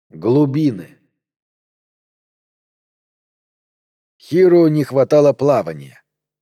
Глубины. Хиру не хватало плавания.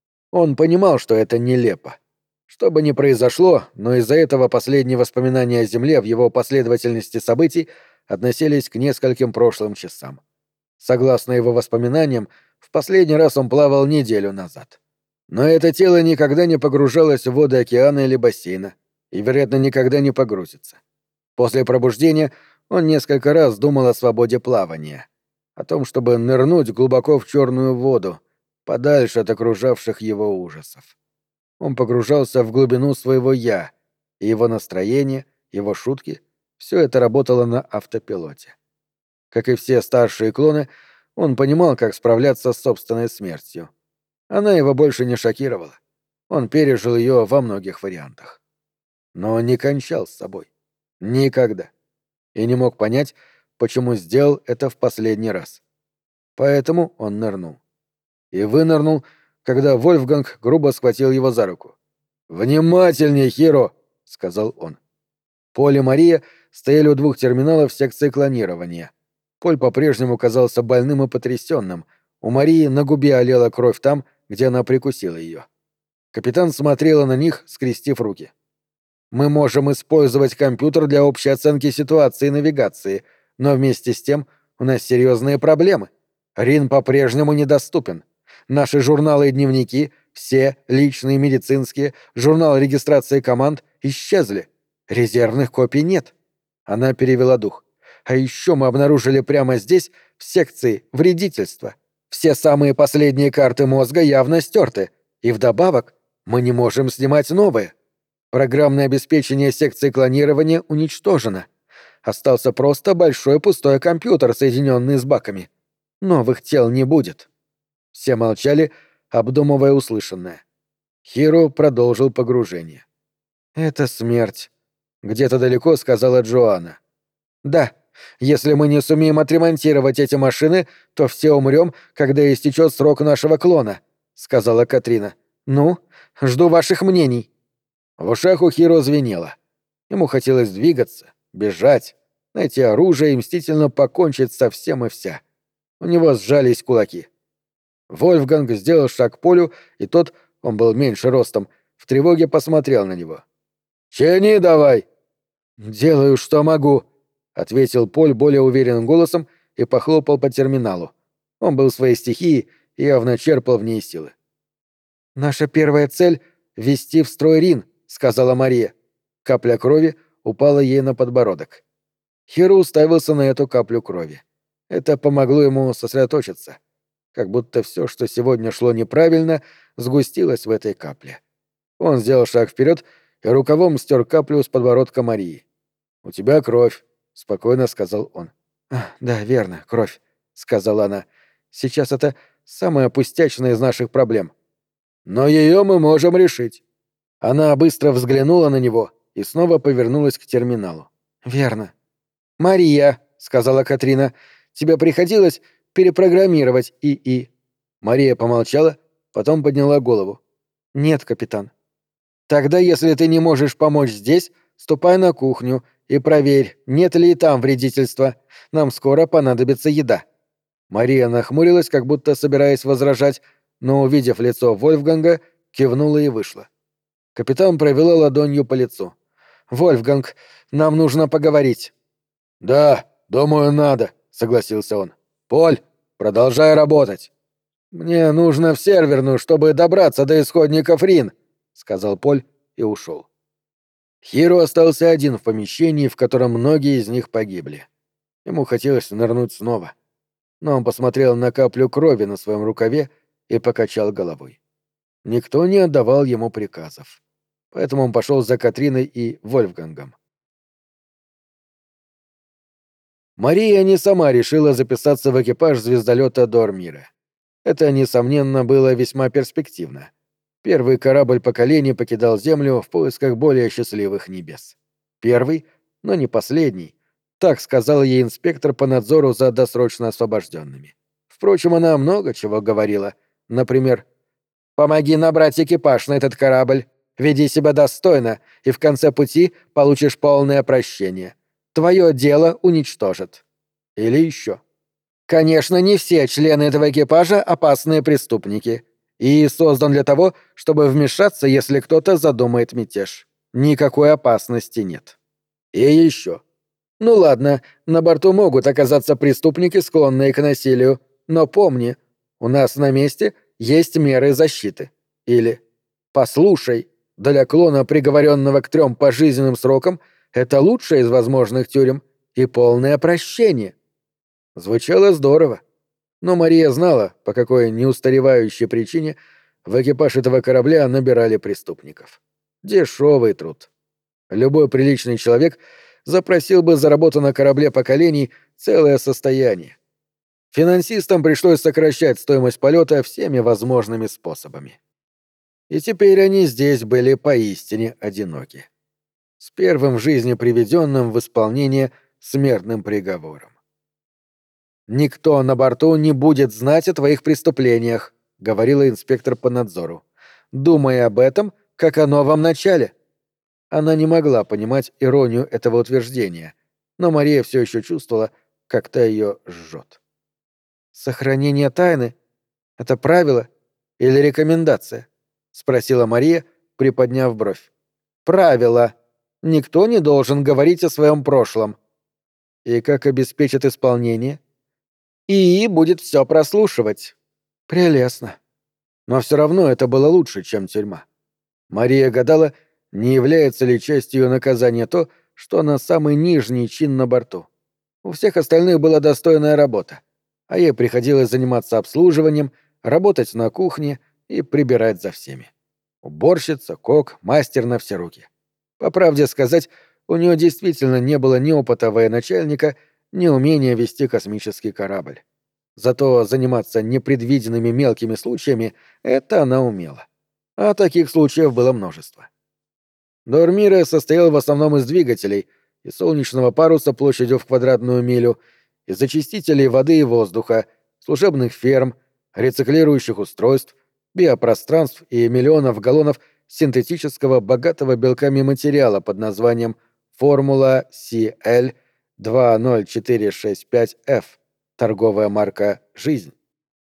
Он понимал, что это нелепо. Что бы ни произошло, но из-за этого последние воспоминания о Земле в его последовательности событий относились к нескольким прошлым часам. Согласно его воспоминаниям, в последний раз он плавал неделю назад. Но это тело никогда не погружалось в воды океана или бассейна, и, вероятно, никогда не погрузится. После пробуждения он несколько раз думал о свободе плавания, о том, чтобы нырнуть глубоко в черную воду, подальше от окружавших его ужасов. Он погружался в глубину своего «я», и его настроение, его шутки — все это работало на автопилоте. Как и все старшие клоны, он понимал, как справляться с собственной смертью. Она его больше не шокировала. Он пережил ее во многих вариантах. Но он не кончал с собой. Никогда. И не мог понять, почему сделал это в последний раз. Поэтому он нырнул. И вынырнул, когда Вольфганг грубо схватил его за руку. «Внимательнее, Хиро!» — сказал он. Поль и Мария стояли у двух терминалов секции клонирования. Поль по-прежнему казался больным и потрясенным. У Марии на губе олела кровь там, где она прикусила ее. Капитан смотрела на них, скрестив руки. «Мы можем использовать компьютер для общей оценки ситуации и навигации, но вместе с тем у нас серьезные проблемы. Рин по-прежнему недоступен. Наши журналы и дневники, все, личные, медицинские, журнал регистрации команд, исчезли. Резервных копий нет». Она перевела дух. «А еще мы обнаружили прямо здесь, в секции, вредительство. Все самые последние карты мозга явно стерты. И вдобавок мы не можем снимать новые. Программное обеспечение секции клонирования уничтожено. Остался просто большой пустой компьютер, соединенный с баками. Новых тел не будет». Все молчали, обдумывая услышанное. Хиро продолжил погружение. «Это смерть», — где-то далеко сказала Джоанна. «Да, если мы не сумеем отремонтировать эти машины, то все умрем, когда истечет срок нашего клона», — сказала Катрина. «Ну, жду ваших мнений». В ушах у Хиро звенело. Ему хотелось двигаться, бежать, найти оружие и мстительно покончить со всем и вся. У него сжались кулаки. Вольфганг сделал шаг к Полю, и тот, он был меньше ростом, в тревоге посмотрел на него. «Чини давай!» «Делаю, что могу», — ответил Поль более уверенным голосом и похлопал по терминалу. Он был в своей стихии и явно черпал в ней силы. «Наша первая цель — ввести в строй Рин», — сказала Мария. Капля крови упала ей на подбородок. Хиро уставился на эту каплю крови. Это помогло ему сосредоточиться. Как будто все, что сегодня шло неправильно, сгустилось в этой капле. Он сделал шаг вперед и рукавом стер каплю с подбородка Марии. «У тебя кровь», — спокойно сказал он. «Да, верно, кровь», — сказала она. «Сейчас это самая пустячная из наших проблем». «Но ее мы можем решить». Она быстро взглянула на него и снова повернулась к терминалу. «Верно». «Мария», — сказала Катрина, — «тебе приходилось перепрограммировать ИИ». Мария помолчала, потом подняла голову. «Нет, капитан». «Тогда, если ты не можешь помочь здесь, ступай на кухню и проверь, нет ли и там вредительства. Нам скоро понадобится еда». Мария нахмурилась, как будто собираясь возражать, но, увидев лицо Вольфганга, кивнула и вышла. Капитан провела ладонью по лицу. «Вольфганг, нам нужно поговорить». «Да, думаю, надо», — согласился он. «Поль, продолжай работать». «Мне нужно в серверную, чтобы добраться до исходников Рин», — сказал Поль и ушел. Хиро остался один в помещении, в котором многие из них погибли. Ему хотелось нырнуть снова. Но он посмотрел на каплю крови на своем рукаве и покачал головой. Никто не отдавал ему приказов. Поэтому он пошел за Катриной и Вольфгангом. Мария не сама решила записаться в экипаж звездолета Дормира. Это, несомненно, было весьма перспективно. Первый корабль поколений покидал Землю в поисках более счастливых небес. Первый, но не последний. Так сказал ей инспектор по надзору за досрочно освобожденными. Впрочем, она много чего говорила. Например, «Помоги набрать экипаж на этот корабль. Веди себя достойно, и в конце пути получишь полное прощение. Твое дело уничтожат». Или еще. Конечно, не все члены этого экипажа опасные преступники. И создан для того, чтобы вмешаться, если кто-то задумает мятеж. Никакой опасности нет. И еще. Ну ладно, на борту могут оказаться преступники, склонные к насилию, но помни, у нас на месте есть меры защиты. Или «Послушай, для клона, приговоренного к 3 пожизненным срокам, это лучшее из возможных тюрем и полное прощение». Звучало здорово. Но Мария знала, по какой неустаревающей причине в экипаж этого корабля набирали преступников. Дешевый труд. Любой приличный человек запросил бы за работу на корабле поколений целое состояние. Финансистам пришлось сокращать стоимость полета всеми возможными способами. И теперь они здесь были поистине одиноки. С первым в жизни приведенным в исполнение смертным приговором. «Никто на борту не будет знать о твоих преступлениях», — говорила инспектор по надзору. «Думай об этом, как о новом начале». Она не могла понимать иронию этого утверждения, но Мария все еще чувствовала, как та ее жжет. «Сохранение тайны — это правило или рекомендация?» — спросила Мария, приподняв бровь. «Правило. Никто не должен говорить о своем прошлом». «И как обеспечит исполнение?» ИИ будет все прослушивать. Прелестно. Но все равно это было лучше, чем тюрьма. Мария гадала, не является ли частью ее наказания то, что она самый нижний чин на борту. У всех остальных была достойная работа, а ей приходилось заниматься обслуживанием, работать на кухне и прибирать за всеми. Уборщица, кок, мастер на все руки. По правде сказать, у нее действительно не было ни опыта военачальника, ни умения вести космический корабль. Зато заниматься непредвиденными мелкими случаями — это она умела. А таких случаев было множество. Дормире состоял в основном из двигателей и солнечного паруса площадью в квадратную милю, из очистителей воды и воздуха, служебных ферм, рециклирующих устройств, биопространств и миллионов галлонов синтетического богатого белками материала под названием «Формула CL20465F», торговая марка «Жизнь».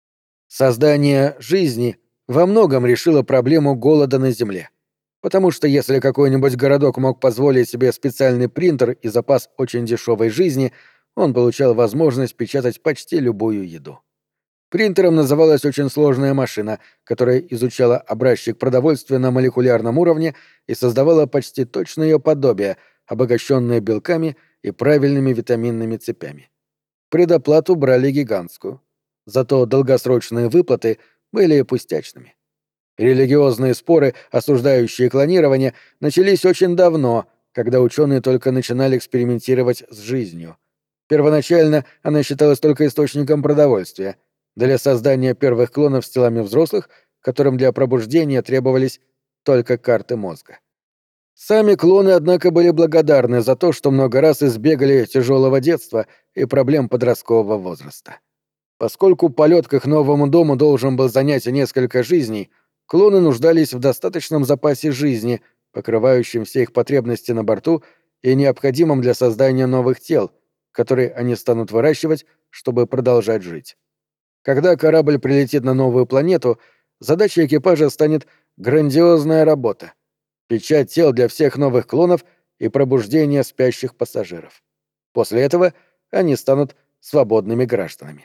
Создание «Жизни» во многом решило проблему голода на Земле. Потому что если какой-нибудь городок мог позволить себе специальный принтер и запас очень дешевой жизни, он получал возможность печатать почти любую еду. Принтером называлась очень сложная машина, которая изучала образчик продовольствия на молекулярном уровне и создавала почти точное ее подобие, обогащенное белками и правильными витаминными цепями. Предоплату брали гигантскую. Зато долгосрочные выплаты были пустячными. Религиозные споры, осуждающие клонирование, начались очень давно, когда ученые только начинали экспериментировать с жизнью. Первоначально она считалась только источником продовольствия. Для создания первых клонов с телами взрослых, которым для пробуждения требовались только карты мозга. Сами клоны, однако, были благодарны за то, что много раз избегали тяжелого детства и проблем подросткового возраста. Поскольку полет к их новому дому должен был занять несколько жизней, клоны нуждались в достаточном запасе жизни, покрывающем все их потребности на борту и необходимом для создания новых тел, которые они станут выращивать, чтобы продолжать жить. Когда корабль прилетит на новую планету, задачей экипажа станет грандиозная работа — печать тел для всех новых клонов и пробуждение спящих пассажиров. После этого они станут свободными гражданами.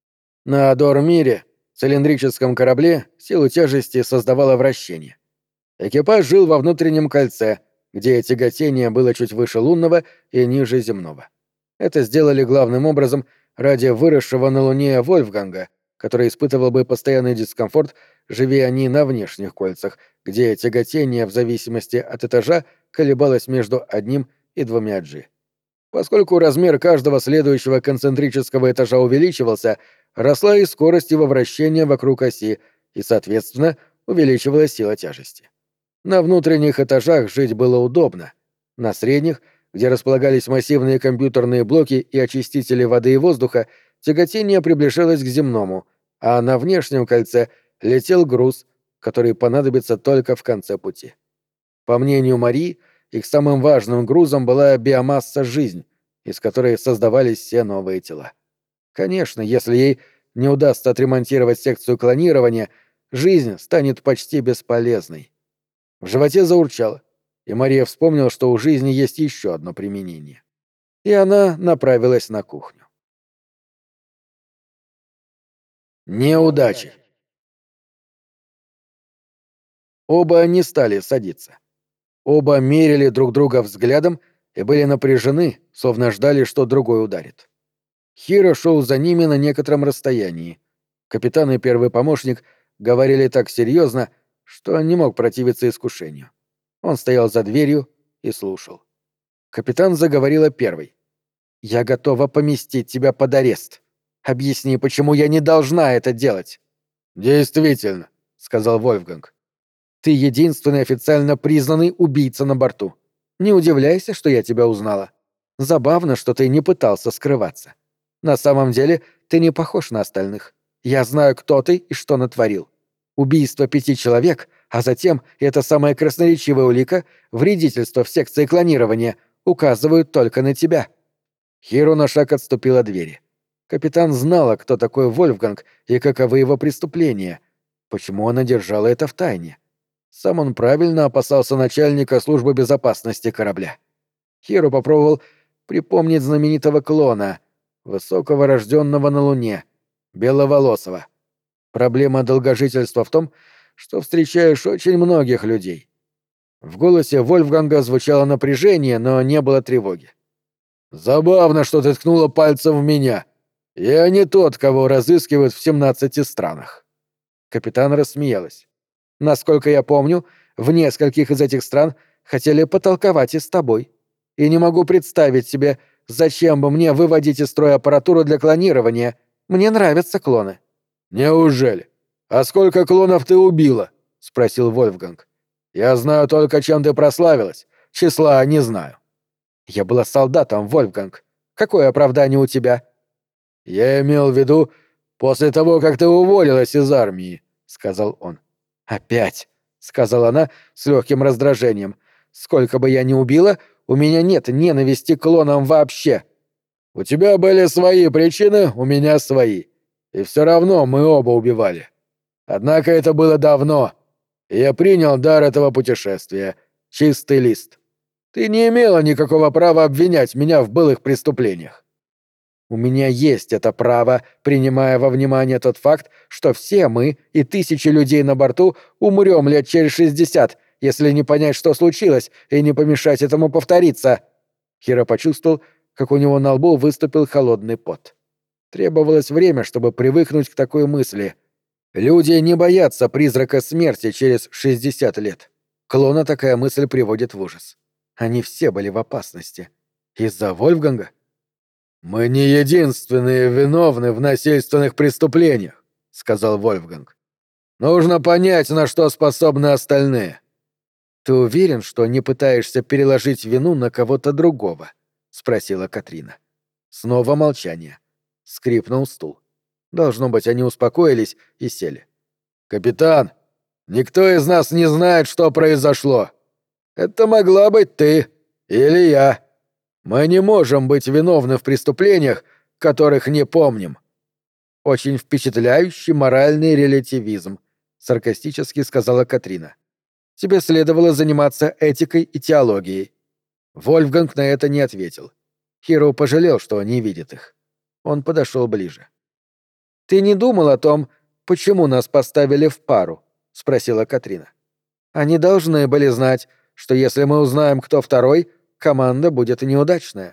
На Дормире, цилиндрическом корабле, силу тяжести создавало вращение. Экипаж жил во внутреннем кольце, где тяготение было чуть выше лунного и ниже земного. Это сделали главным образом ради выросшего на Луне Вольфганга, который испытывал бы постоянный дискомфорт, живя они на внешних кольцах, где тяготение в зависимости от этажа колебалось между 1 и 2 G. Поскольку размер каждого следующего концентрического этажа увеличивался, росла и скорость его вращения вокруг оси, и, соответственно, увеличивалась сила тяжести. На внутренних этажах жить было удобно. На средних, где располагались массивные компьютерные блоки и очистители воды и воздуха, тяготение приближалось к земному, а на внешнем кольце летел груз, который понадобится только в конце пути. По мнению Марии, их самым важным грузом была биомасса жизнь, из которой создавались все новые тела. Конечно, если ей не удастся отремонтировать секцию клонирования, жизнь станет почти бесполезной. В животе заурчало, и Мария вспомнила, что у жизни есть еще одно применение. И она направилась на кухню. Неудачи. Оба не стали садиться. Оба мерили друг друга взглядом и были напряжены, словно ждали, что другой ударит. Хиро шел за ними на некотором расстоянии. Капитан и первый помощник говорили так серьезно, что не мог противиться искушению. Он стоял за дверью и слушал. Капитан заговорила первой. «Я готова поместить тебя под арест. Объясни, почему я не должна это делать?» «Действительно», — сказал Вольфганг. «Ты единственный официально признанный убийца на борту. Не удивляйся, что я тебя узнала. Забавно, что ты не пытался скрываться. На самом деле ты не похож на остальных. Я знаю, кто ты и что натворил. Убийство 5 человек, а затем, и это самая красноречивая улика, вредительство в секции клонирования, указывают только на тебя». Хиро на шаг отступил от двери. Капитан знала, кто такой Вольфганг и каковы его преступления. Почему она держала это в тайне? Сам он правильно опасался начальника службы безопасности корабля. Хиро попробовал припомнить знаменитого клона, высокого рожденного на Луне, беловолосого. Проблема долгожительства в том, что встречаешь очень многих людей. В голосе Вольфганга звучало напряжение, но не было тревоги. «Забавно, что ты ткнула пальцем в меня. Я не тот, кого разыскивают в 17 странах». Капитан рассмеялась. «Насколько я помню, в нескольких из этих стран хотели потолковать и с тобой. И не могу представить себе, зачем бы мне выводить из строя аппаратуру для клонирования. Мне нравятся клоны». «Неужели? А сколько клонов ты убила?» — спросил Вольфганг. «Я знаю только, чем ты прославилась. Числа не знаю». «Я была солдатом, Вольфганг. Какое оправдание у тебя?» «Я имел в виду после того, как ты уволилась из армии», — сказал он. «Опять», — сказала она с легким раздражением. «Сколько бы я ни убила, у меня нет ненависти к клонам вообще». «У тебя были свои причины, у меня свои. И все равно мы оба убивали. Однако это было давно, и я принял дар этого путешествия. Чистый лист. Ты не имела никакого права обвинять меня в былых преступлениях». «У меня есть это право, принимая во внимание тот факт, что все мы и тысячи людей на борту умрем лет через 60, если не понять, что случилось, и не помешать этому повториться». Хиро почувствовал, как у него на лбу выступил холодный пот. Требовалось время, чтобы привыкнуть к такой мысли. Люди не боятся призрака смерти через 60 лет. Клона такая мысль приводит в ужас. Они все были в опасности. Из-за Вольфганга? «Мы не единственные виновны в насильственных преступлениях», — сказал Вольфганг. «Нужно понять, на что способны остальные». «Ты уверен, что не пытаешься переложить вину на кого-то другого?» — спросила Катрина. Снова молчание. Скрипнул стул. Должно быть, они успокоились и сели. «Капитан, никто из нас не знает, что произошло. Это могла быть ты или я. Мы не можем быть виновны в преступлениях, которых не помним». «Очень впечатляющий моральный релятивизм», — саркастически сказала Катрина. «Тебе следовало заниматься этикой и теологией». Вольфганг на это не ответил. Хиро пожалел, что не видит их. Он подошел ближе. «Ты не думал о том, почему нас поставили в пару?» — спросила Катрина. «Они должны были знать, что если мы узнаем, кто второй, команда будет неудачная».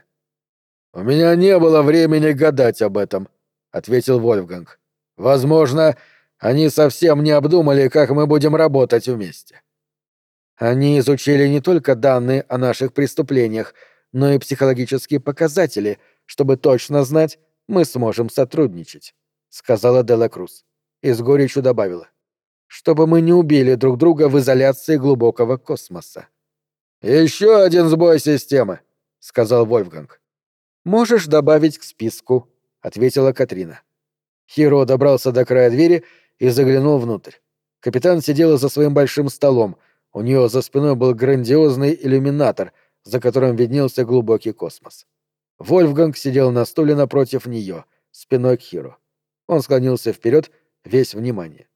«У меня не было времени гадать об этом», — ответил Вольфганг. «Возможно, они совсем не обдумали, как мы будем работать вместе». «Они изучили не только данные о наших преступлениях, но и психологические показатели, чтобы точно знать, мы сможем сотрудничать», — сказала Делла Круз. И с горечью добавила. «Чтобы мы не убили друг друга в изоляции глубокого космоса». «Еще один сбой системы», — сказал Вольфганг. «Можешь добавить к списку», — ответила Катрина. Хиро добрался до края двери и заглянул внутрь. Капитан сидела за своим большим столом. У нее за спиной был грандиозный иллюминатор, за которым виднелся глубокий космос. Вольфганг сидел на стуле напротив нее, спиной к Хиро. Он склонился вперед, весь внимание.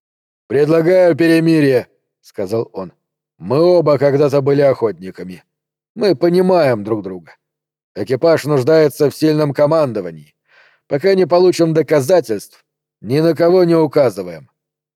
«Предлагаю перемирие», — сказал он. «Мы оба когда-то были охотниками. Мы понимаем друг друга. Экипаж нуждается в сильном командовании. Пока не получим доказательств, ни на кого не указываем».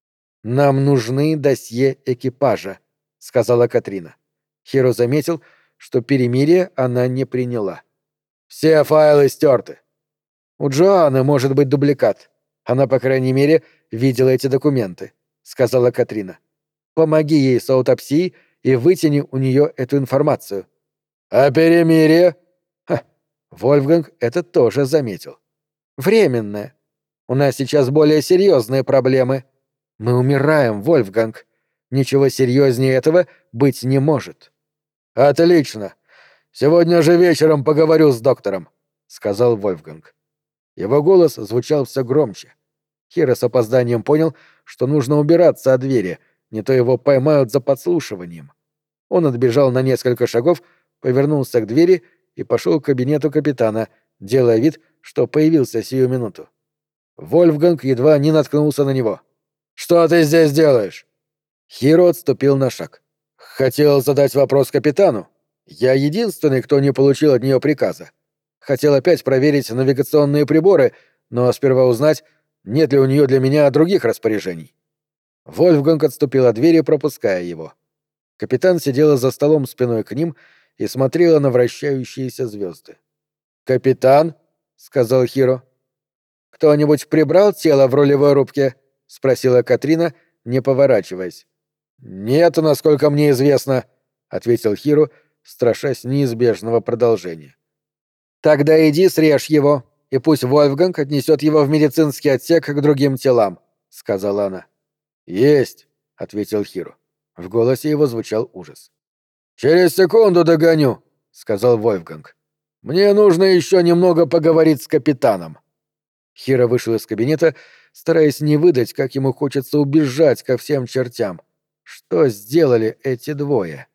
«Нам нужны досье экипажа», — сказала Катрина. Хиро заметил, что перемирие она не приняла. «Все файлы стерты». «У Джоанны может быть дубликат. Она, по крайней мере, видела эти документы», — сказала Катрина. «Помоги ей с аутопсией и вытяни у нее эту информацию». «А перемирие?» Ха, Вольфганг это тоже заметил. «Временное. У нас сейчас более серьезные проблемы. Мы умираем, Вольфганг. Ничего серьезнее этого быть не может». «Отлично. Сегодня же вечером поговорю с доктором», — сказал Вольфганг. Его голос звучал все громче. Хиро с опозданием понял, что нужно убираться от двери, не то его поймают за подслушиванием. Он отбежал на несколько шагов, повернулся к двери и пошел к кабинету капитана, делая вид, что появился сию минуту. Вольфганг едва не наткнулся на него. «Что ты здесь делаешь?» Хиро отступил на шаг. «Хотел задать вопрос капитану. Я единственный, кто не получил от нее приказа. Хотел опять проверить навигационные приборы, но сперва узнать, нет ли у нее для меня других распоряжений». Вольфганг отступил от двери, пропуская его. Капитан сидела за столом спиной к ним и смотрела на вращающиеся звезды. «Капитан?» — сказал Хиро. «Кто-нибудь прибрал тело в рулевой рубке?» — спросила Катрина, не поворачиваясь. «Нет, насколько мне известно», — ответил Хиро, страшась неизбежного продолжения. «Тогда иди срежь его, и пусть Вольфганг отнесет его в медицинский отсек к другим телам», — сказала она. «Есть», — ответил Хиро. В голосе его звучал ужас. «Через секунду догоню», — сказал Вольфганг. «Мне нужно еще немного поговорить с капитаном». Хиро вышел из кабинета, стараясь не выдать, как ему хочется убежать ко всем чертям. Что сделали эти двое?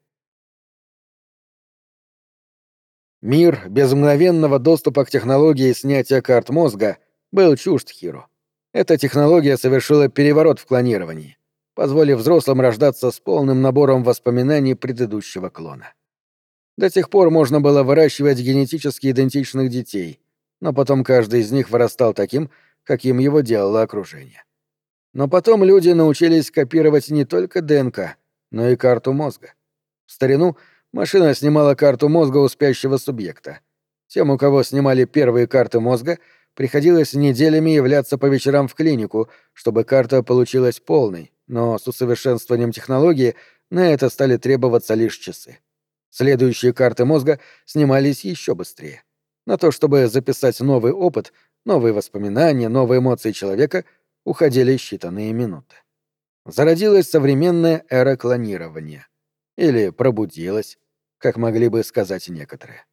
Мир без мгновенного доступа к технологии снятия карт мозга был чужд Хиро. Эта технология совершила переворот в клонировании, позволив взрослым рождаться с полным набором воспоминаний предыдущего клона. До тех пор можно было выращивать генетически идентичных детей, но потом каждый из них вырастал таким, каким его делало окружение. Но потом люди научились копировать не только ДНК, но и карту мозга. В старину машина снимала карту мозга у спящего субъекта. Тем, у кого снимали первые карты мозга, приходилось неделями являться по вечерам в клинику, чтобы карта получилась полной, но с усовершенствованием технологии на это стали требоваться лишь часы. Следующие карты мозга снимались еще быстрее. На то, чтобы записать новый опыт, новые воспоминания, новые эмоции человека, уходили считанные минуты. Зародилась современная эра клонирования. Или пробудилась, как могли бы сказать некоторые.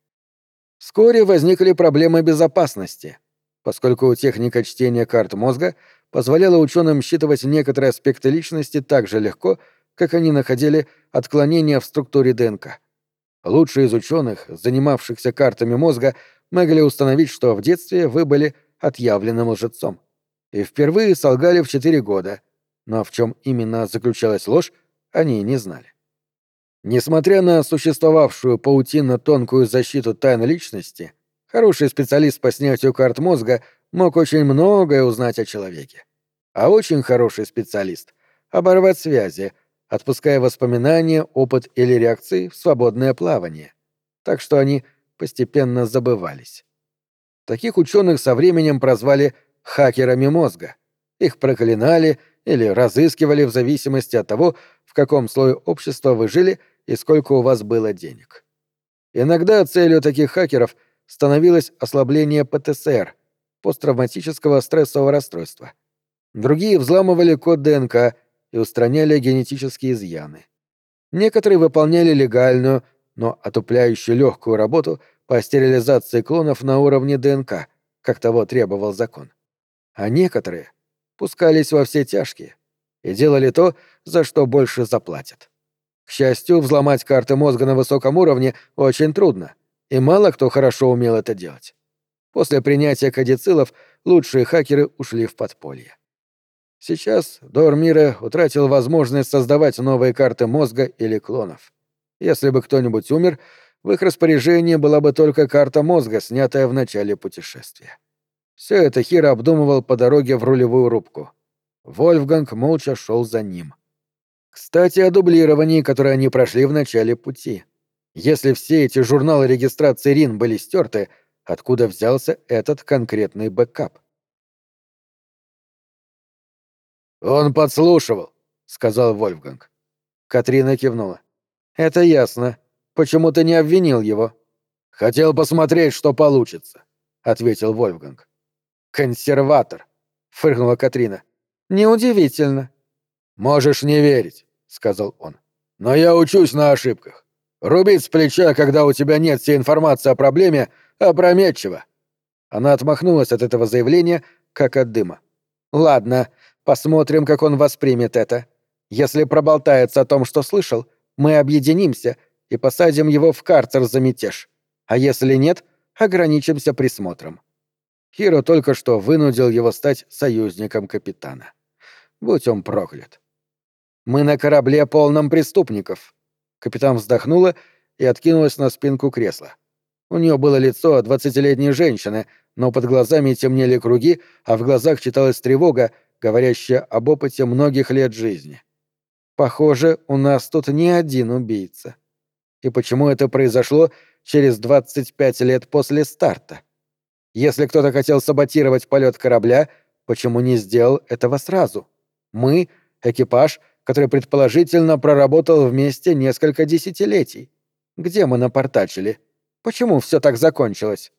Вскоре возникли проблемы безопасности, поскольку техника чтения карт мозга позволяла ученым считывать некоторые аспекты личности так же легко, как они находили отклонения в структуре ДНК. Лучшие из ученых, занимавшихся картами мозга, могли установить, что в детстве вы были отъявленным лжецом. И впервые солгали в 4 года, но в чем именно заключалась ложь, они не знали. Несмотря на существовавшую паутинно-тонкую защиту тайн личности, хороший специалист по снятию карт мозга мог очень многое узнать о человеке. А очень хороший специалист — оборвать связи, отпуская воспоминания, опыт или реакции в свободное плавание. Так что они постепенно забывались. Таких ученых со временем прозвали «хакерами мозга». Их проклинали или разыскивали в зависимости от того, в каком слое общества вы жили и сколько у вас было денег. Иногда целью таких хакеров становилось ослабление ПТСР, посттравматического стрессового расстройства. Другие взламывали код ДНК и устраняли генетические изъяны. Некоторые выполняли легальную, но отупляющую легкую работу по стерилизации клонов на уровне ДНК, как того требовал закон. А некоторые пускались во все тяжкие и делали то, за что больше заплатят. К счастью, взломать карты мозга на высоком уровне очень трудно, и мало кто хорошо умел это делать. После принятия кадицилов лучшие хакеры ушли в подполье. Сейчас Дормира утратил возможность создавать новые карты мозга или клонов. Если бы кто-нибудь умер, в их распоряжении была бы только карта мозга, снятая в начале путешествия. Все это Хиро обдумывал по дороге в рулевую рубку. Вольфганг молча шел за ним. Кстати, о дублировании, которое они прошли в начале пути. Если все эти журналы регистрации РИН были стерты, откуда взялся этот конкретный бэкап? «Он подслушивал», — сказал Вольфганг. Катрина кивнула. «Это ясно. Почему ты не обвинил его?» «Хотел посмотреть, что получится», — ответил Вольфганг. «Консерватор», — фыркнула Катрина. «Неудивительно». «Можешь не верить», — сказал он. «Но я учусь на ошибках. Рубить с плеча, когда у тебя нет всей информации о проблеме, опрометчиво». Она отмахнулась от этого заявления, как от дыма. «Ладно, посмотрим, как он воспримет это. Если проболтается о том, что слышал, мы объединимся и посадим его в карцер за мятеж. А если нет, ограничимся присмотром». Хиро только что вынудил его стать союзником капитана. Будь он проклят. «Мы на корабле, полном преступников». Капитан вздохнула и откинулась на спинку кресла. У нее было лицо 20-летней женщины, но под глазами темнели круги, а в глазах читалась тревога, говорящая об опыте многих лет жизни. «Похоже, у нас тут не один убийца. И почему это произошло через 25 лет после старта? Если кто-то хотел саботировать полет корабля, почему не сделал этого сразу? Мы — экипаж, который предположительно проработал вместе несколько десятилетий. Где мы напортачили? Почему все так закончилось?»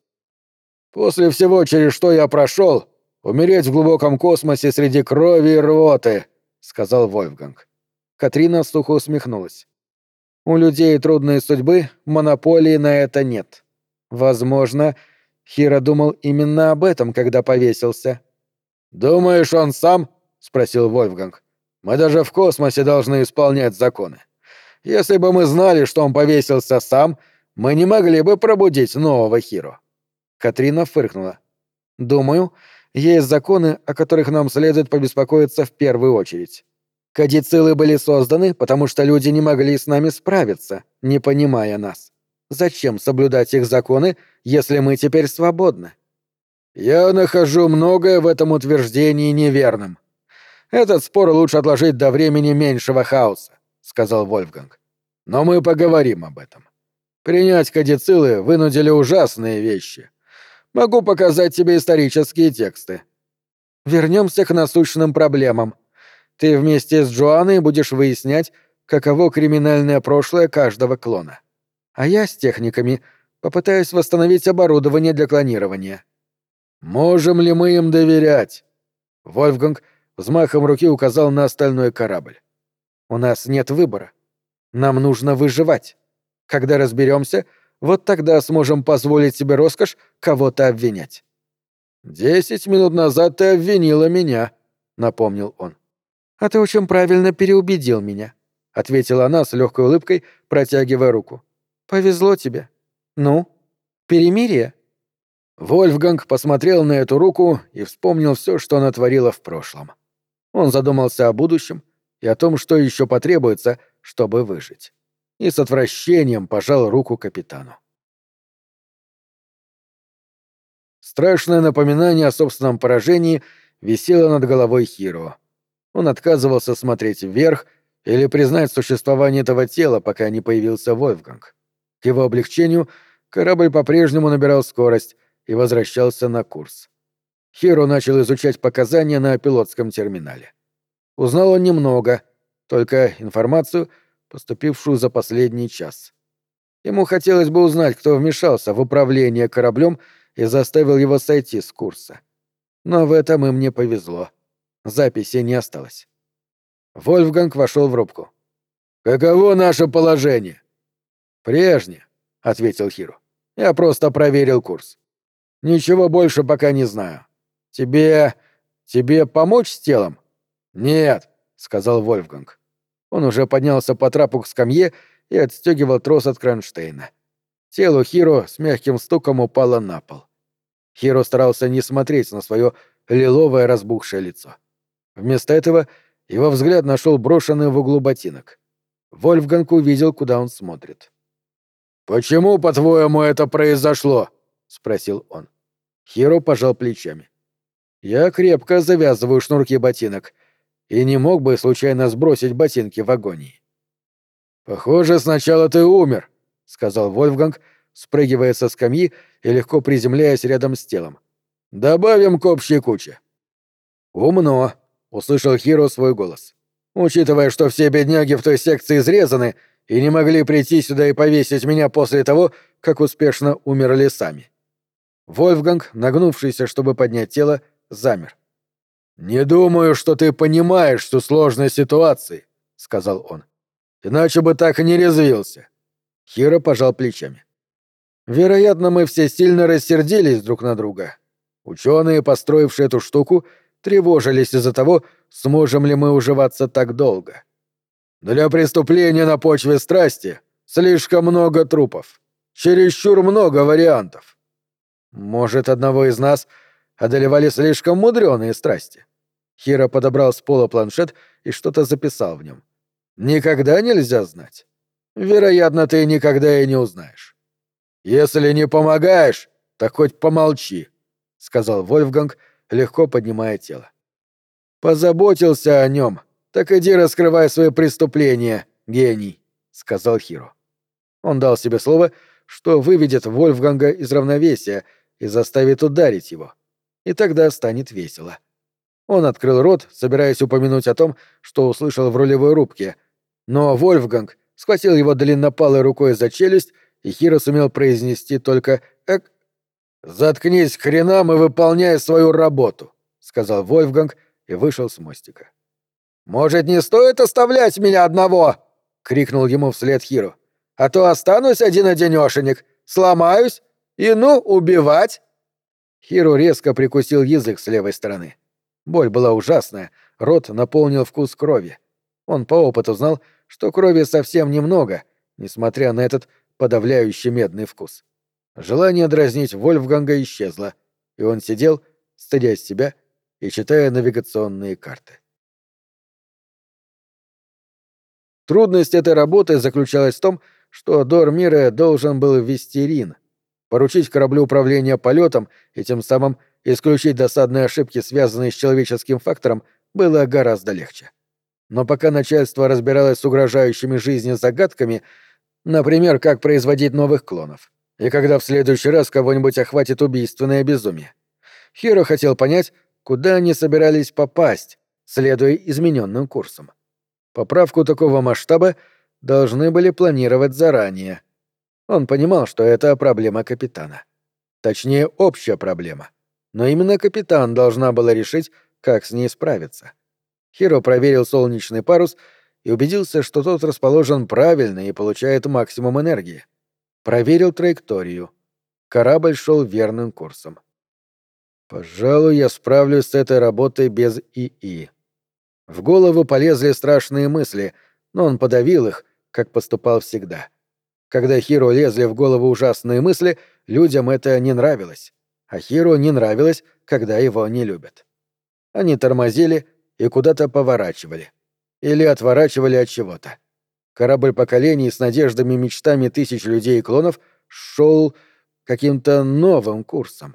«После всего, через что я прошел, умереть в глубоком космосе среди крови и рвоты», — сказал Вольфганг. Катрина сухо усмехнулась. «У людей трудной судьбы монополии на это нет. Возможно, Хиро думал именно об этом, когда повесился». «Думаешь, он сам?» — спросил Вольфганг. «Мы даже в космосе должны исполнять законы. Если бы мы знали, что он повесился сам, мы не могли бы пробудить нового Хиро». Катрина фыркнула. «Думаю, есть законы, о которых нам следует побеспокоиться в первую очередь. Кадицилы были созданы, потому что люди не могли с нами справиться, не понимая нас. Зачем соблюдать их законы, если мы теперь свободны?» «Я нахожу многое в этом утверждении неверным. Этот спор лучше отложить до времени меньшего хаоса», — сказал Вольфганг. «Но мы поговорим об этом. Принять кадицилы вынудили ужасные вещи. Могу показать тебе исторические тексты». «Вернемся к насущным проблемам. Ты вместе с Джоанной будешь выяснять, каково криминальное прошлое каждого клона. А я с техниками попытаюсь восстановить оборудование для клонирования». «Можем ли мы им доверять?» Вольфганг взмахом руки указал на остальной корабль. «У нас нет выбора. Нам нужно выживать. Когда разберемся, вот тогда сможем позволить себе роскошь кого-то обвинять». 10 минут назад ты обвинила меня», — напомнил он. «А ты очень правильно переубедил меня», — ответила она с легкой улыбкой, протягивая руку. «Повезло тебе. Ну, перемирие?» Вольфганг посмотрел на эту руку и вспомнил все, что она творила в прошлом. Он задумался о будущем и о том, что еще потребуется, чтобы выжить. И с отвращением пожал руку капитану. Страшное напоминание о собственном поражении висело над головой Хиро. Он отказывался смотреть вверх или признать существование этого тела, пока не появился Вольфганг. К его облегчению корабль по-прежнему набирал скорость и возвращался на курс. Хиро начал изучать показания на пилотском терминале. Узнал он немного, только информацию, поступившую за последний час. Ему хотелось бы узнать, кто вмешался в управление кораблем и заставил его сойти с курса. Но в этом им не повезло. Записи не осталось. Вольфганг вошел в рубку. «Каково наше положение?» «Прежнее», — ответил Хиро. «Я просто проверил курс. Ничего больше пока не знаю. Тебе помочь с телом?» «Нет», — сказал Вольфганг. Он уже поднялся по трапу к скамье и отстегивал трос от кронштейна. Тело Хиро с мягким стуком упало на пол. Хиро старался не смотреть на свое лиловое разбухшее лицо. Вместо этого его взгляд нашел брошенный в углу ботинок. Вольфганг увидел, куда он смотрит. «Почему, по-твоему, это произошло?» — спросил он. Хиро пожал плечами. «Я крепко завязываю шнурки ботинок и не мог бы случайно сбросить ботинки в агонии». «Похоже, сначала ты умер», — сказал Вольфганг, спрыгивая со скамьи и легко приземляясь рядом с телом. «Добавим к общей куче». «Умно», — услышал Хиро свой голос. «Учитывая, что все бедняги в той секции изрезаны и не могли прийти сюда и повесить меня после того, как успешно умерли сами». Вольфганг, нагнувшийся, чтобы поднять тело, замер. «Не думаю, что ты понимаешь всю сложность ситуации», — сказал он. «Иначе бы так и не резвился». Хиро пожал плечами. «Вероятно, мы все сильно рассердились друг на друга. Ученые, построившие эту штуку, тревожились из-за того, сможем ли мы уживаться так долго. Для преступления на почве страсти слишком много трупов. Чересчур много вариантов. Может, одного из нас одолевали слишком мудреные страсти?» Хиро подобрал с пола планшет и что-то записал в нем. «Никогда нельзя знать. Вероятно, ты никогда и не узнаешь». «Если не помогаешь, так хоть помолчи», — сказал Вольфганг, легко поднимая тело. «Позаботился о нем. Так иди раскрывай свои преступления, гений», — сказал Хиро. Он дал себе слово, что выведет Вольфганга из равновесия и заставит ударить его. И тогда станет весело. Он открыл рот, собираясь упомянуть о том, что услышал в рулевой рубке, но Вольфганг схватил его длиннопалой рукой за челюсть, и Хиро сумел произнести только «эк». «Заткнись к хренам и выполняй свою работу», — сказал Вольфганг и вышел с мостика. «Может, не стоит оставлять меня одного?» — крикнул ему вслед Хиро. «А то останусь один-одинешенек, сломаюсь и, убивать!» Хиро резко прикусил язык с левой стороны. Боль была ужасная, рот наполнил вкус крови. Он по опыту знал, что крови совсем немного, несмотря на этот подавляющий медный вкус. Желание дразнить Вольфганга исчезло, и он сидел, стыдясь себя и читая навигационные карты. Трудность этой работы заключалась в том, что Дормире должен был ввести Рин, поручить кораблю управление полетом и тем самым исключить досадные ошибки, связанные с человеческим фактором, было гораздо легче. Но пока начальство разбиралось с угрожающими жизни загадками, например, как производить новых клонов, и когда в следующий раз кого-нибудь охватит убийственное безумие, Хиро хотел понять, куда они собирались попасть, следуя измененным курсам. Поправку такого масштаба должны были планировать заранее. Он понимал, что это проблема капитана. Точнее, общая проблема. Но именно капитан должна была решить, как с ней справиться. Хиро проверил солнечный парус и убедился, что тот расположен правильно и получает максимум энергии. Проверил траекторию. Корабль шел верным курсом. «Пожалуй, я справлюсь с этой работой без ИИ». В голову полезли страшные мысли, но он подавил их, как поступал всегда. Когда Хиро лезли в голову ужасные мысли, людям это не нравилось, а Хиро не нравилось, когда его не любят. Они тормозили и куда-то поворачивали. Или отворачивали от чего-то. Корабль поколений с надеждами и мечтами тысяч людей и клонов шел каким-то новым курсом.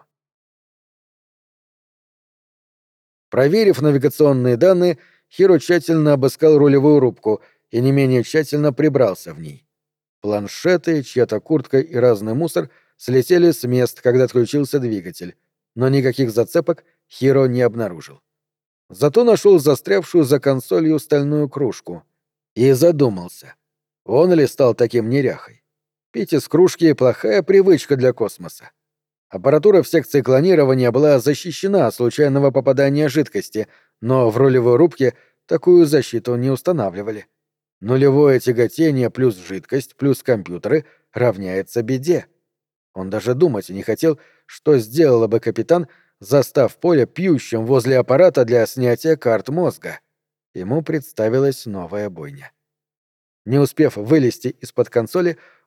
Проверив навигационные данные, Хиро тщательно обыскал рулевую рубку и не менее тщательно прибрался в ней. Планшеты, чья-то куртка и разный мусор слетели с мест, когда отключился двигатель, но никаких зацепок Хиро не обнаружил. Зато нашел застрявшую за консолью стальную кружку и задумался, он ли стал таким неряхой. Пить из кружки — плохая привычка для космоса. Аппаратура в секции клонирования была защищена от случайного попадания жидкости, но в рулевой рубке такую защиту не устанавливали. Нулевое тяготение плюс жидкость плюс компьютеры равняется беде. Он даже думать не хотел, что сделал бы капитан, застав поле пьющим возле аппарата для снятия карт мозга. Ему представилась новая бойня. Не успев вылезти из-под консоли,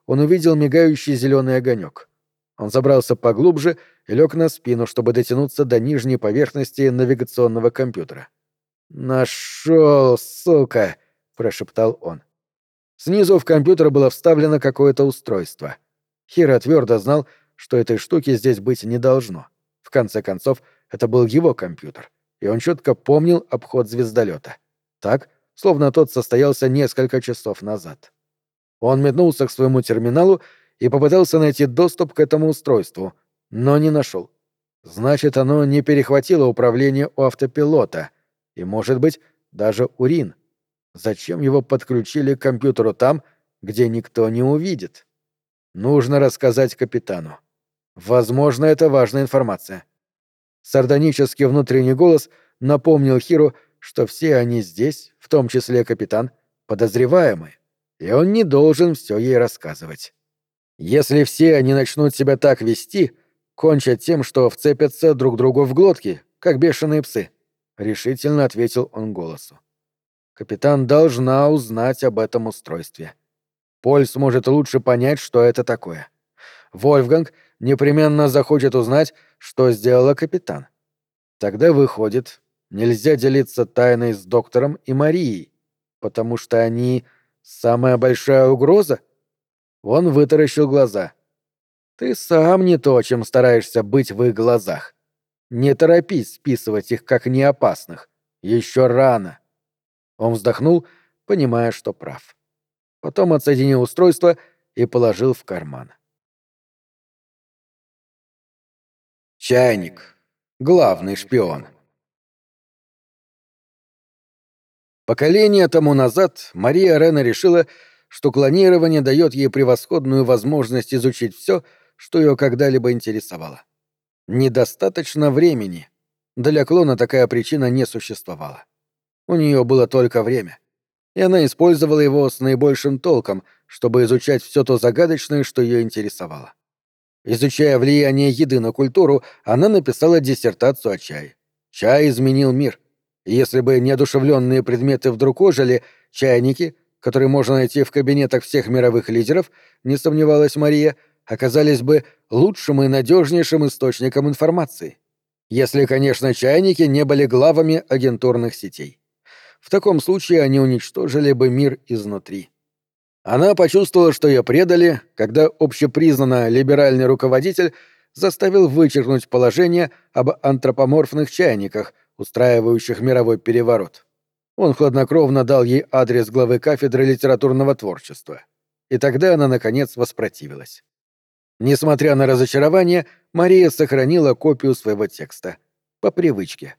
он увидел мигающий зеленый огонек. Он забрался поглубже и лег на спину, чтобы дотянуться до нижней поверхности навигационного компьютера. «Нашел, сука!» — прошептал он. Снизу в компьютер было вставлено какое-то устройство. Хиро твердо знал, что этой штуки здесь быть не должно. В конце концов, это был его компьютер, и он четко помнил обход звездолета. Так, словно тот состоялся несколько часов назад. Он метнулся к своему терминалу и попытался найти доступ к этому устройству, но не нашел. Значит, оно не перехватило управление у автопилота, и, может быть, даже у Рин. Зачем его подключили к компьютеру там, где никто не увидит? Нужно рассказать капитану. Возможно, это важная информация. Сардонический внутренний голос напомнил Хиру, что все они здесь, в том числе капитан, подозреваемые, и он не должен все ей рассказывать. Если все они начнут себя так вести, кончат тем, что вцепятся друг другу в глотки, как бешеные псы, — решительно ответил он голосу. Капитан должна узнать об этом устройстве. Поль сможет лучше понять, что это такое. Вольфганг непременно захочет узнать, что сделала капитан. Тогда выходит, нельзя делиться тайной с доктором и Марией, потому что они самая большая угроза? Он вытаращил глаза. Ты сам не то, чем стараешься быть в их глазах. Не торопись списывать их как неопасных. Еще рано. Он вздохнул, понимая, что прав. Потом отсоединил устройство и положил в карман. Чайник. Главный шпион. Поколение тому назад Мария Рена решила, что клонирование дает ей превосходную возможность изучить все, что ее когда-либо интересовало. Недостаточно времени. Для клона такая причина не существовала. У нее было только время. И она использовала его с наибольшим толком, чтобы изучать все то загадочное, что ее интересовало. Изучая влияние еды на культуру, она написала диссертацию о чае. Чай изменил мир. И если бы неодушевленные предметы вдруг ожили, чайники, которые можно найти в кабинетах всех мировых лидеров, не сомневалась Мария, оказались бы лучшим и надежнейшим источником информации. Если, конечно, чайники не были главами агентурных сетей. В таком случае они уничтожили бы мир изнутри. Она почувствовала, что ее предали, когда общепризнанно либеральный руководитель заставил вычеркнуть положение об антропоморфных чайниках, устраивающих мировой переворот. Он хладнокровно дал ей адрес главы кафедры литературного творчества. И тогда она, наконец, воспротивилась. Несмотря на разочарование, Мария сохранила копию своего текста. По привычке.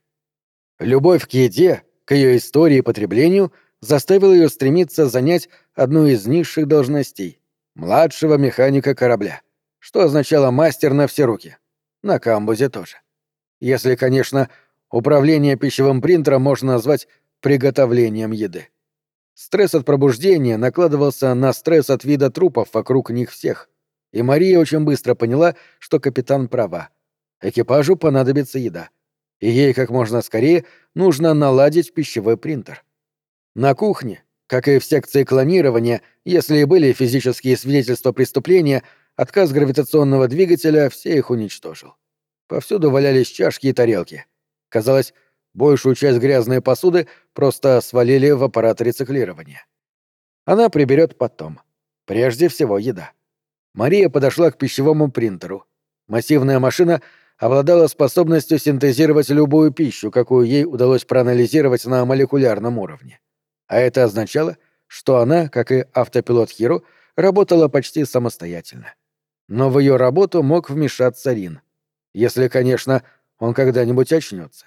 Любовь к еде, к ее истории и потреблению заставила ее стремиться занять одну из низших должностей — младшего механика корабля, что означало мастер на все руки. На камбузе тоже. Если, конечно, управление пищевым принтером можно назвать приготовлением еды. Стресс от пробуждения накладывался на стресс от вида трупов вокруг них всех, и Мария очень быстро поняла, что капитан права. Экипажу понадобится еда, и ей как можно скорее нужно наладить пищевой принтер. На кухне, как и в секции клонирования, если и были физические свидетельства преступления, отказ гравитационного двигателя все их уничтожил. Повсюду валялись чашки и тарелки. Казалось, большую часть грязной посуды просто свалили в аппарат рециклирования. Она приберет потом. Прежде всего еда. Мария подошла к пищевому принтеру. Массивная машина обладала способностью синтезировать любую пищу, какую ей удалось проанализировать на молекулярном уровне. А это означало, что она, как и автопилот Хиро, работала почти самостоятельно. Но в ее работу мог вмешаться Рин. Если, конечно, он когда-нибудь очнется.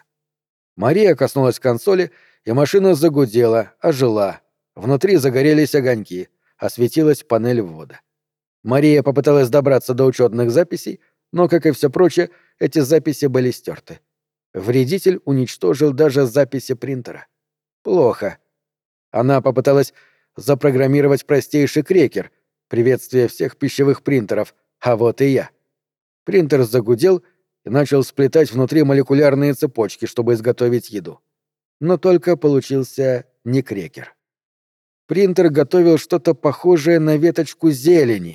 Мария коснулась консоли, и машина загудела, ожила. Внутри загорелись огоньки, осветилась панель ввода. Мария попыталась добраться до учетных записей, но, как и все прочее, эти записи были стерты. Вредитель уничтожил даже записи принтера. Плохо. Она попыталась запрограммировать простейший крекер, приветствие всех пищевых принтеров, а вот и я. Принтер загудел и начал сплетать внутри молекулярные цепочки, чтобы изготовить еду. Но только получился не крекер. Принтер готовил что-то похожее на веточку зелени,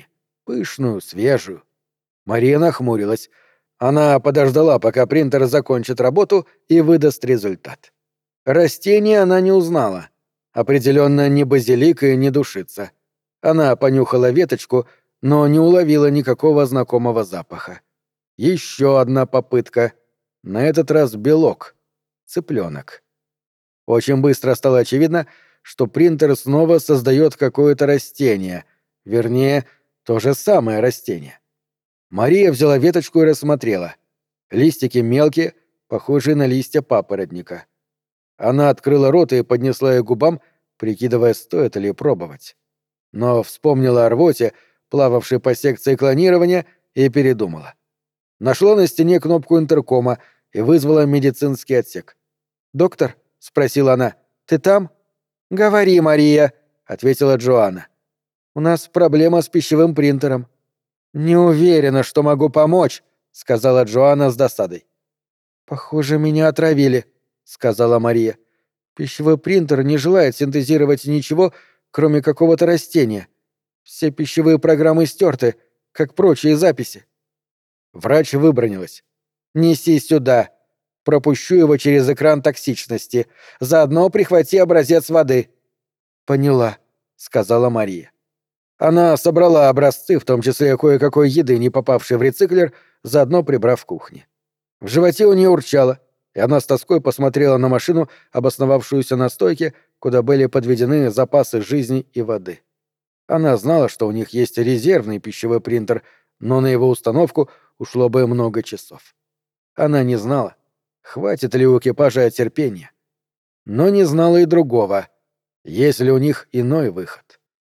Пышную, свежую. Мария нахмурилась. Она подождала, пока принтер закончит работу и выдаст результат. Растение она не узнала. Определенно не базилик и не душица. Она понюхала веточку, но не уловила никакого знакомого запаха. Еще одна попытка. На этот раз белок. Цыпленок. Очень быстро стало очевидно, что принтер снова создает какое-то растение. Вернее, то же самое растение. Мария взяла веточку и рассмотрела. Листики мелкие, похожие на листья папоротника. Она открыла рот и поднесла их к губам, прикидывая, стоит ли пробовать. Но вспомнила о рвоте, плававшей по секции клонирования, и передумала. Нашла на стене кнопку интеркома и вызвала медицинский отсек. «Доктор?» — спросила она. «Ты там?» «Говори, Мария», — ответила Джоанна. «У нас проблема с пищевым принтером». «Не уверена, что могу помочь», — сказала Джоанна с досадой. «Похоже, меня отравили», — сказала Мария. «Пищевой принтер не желает синтезировать ничего, кроме какого-то растения. Все пищевые программы стерты, как прочие записи». Врач выбронилась. «Неси сюда. Пропущу его через экран токсичности. Заодно прихвати образец воды». «Поняла», — сказала Мария. Она собрала образцы, в том числе кое-какой еды, не попавшей в рециклер, заодно прибрав в кухне. В животе у нее урчало, и она с тоской посмотрела на машину, обосновавшуюся на стойке, куда были подведены запасы жизни и воды. Она знала, что у них есть резервный пищевой принтер, но на его установку ушло бы много часов. Она не знала, хватит ли у экипажа терпения. Но не знала и другого, есть ли у них иной выход.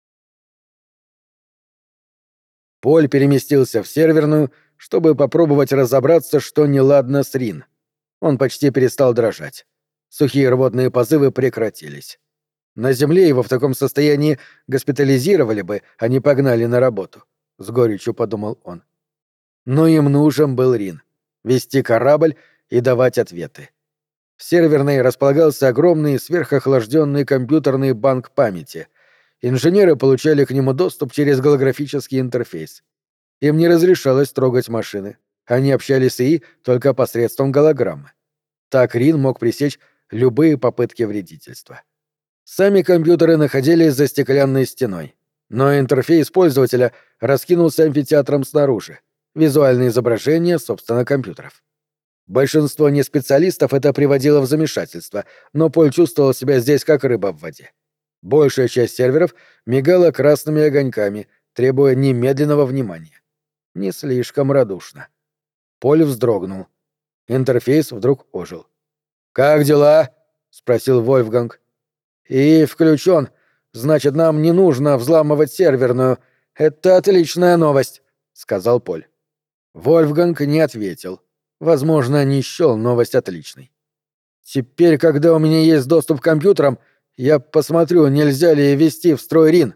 Поль переместился в серверную, чтобы попробовать разобраться, что неладно с Рин. Он почти перестал дрожать. Сухие рвотные позывы прекратились. На земле его в таком состоянии госпитализировали бы, а не погнали на работу, — с горечью подумал он. Но им нужен был Рин. Вести корабль и давать ответы. В серверной располагался огромный сверхохлажденный компьютерный банк памяти. Инженеры получали к нему доступ через голографический интерфейс. Им не разрешалось трогать машины. Они общались с ИИ только посредством голограммы. Так Рин мог пресечь любые попытки вредительства. Сами компьютеры находились за стеклянной стеной. Но интерфейс пользователя раскинулся амфитеатром снаружи. Визуальные изображения, собственно, компьютеров. Большинство неспециалистов это приводило в замешательство, но Поль чувствовал себя здесь как рыба в воде. Большая часть серверов мигала красными огоньками, требуя немедленного внимания. Не слишком радушно. Поль вздрогнул. Интерфейс вдруг ожил. «Как дела?» — спросил Вольфганг. «И включен. Значит, нам не нужно взламывать серверную. Это отличная новость», — сказал Поль. Вольфганг не ответил. Возможно, не счёл новость отличной. «Теперь, когда у меня есть доступ к компьютерам, я посмотрю, нельзя ли ввести в строй Рин».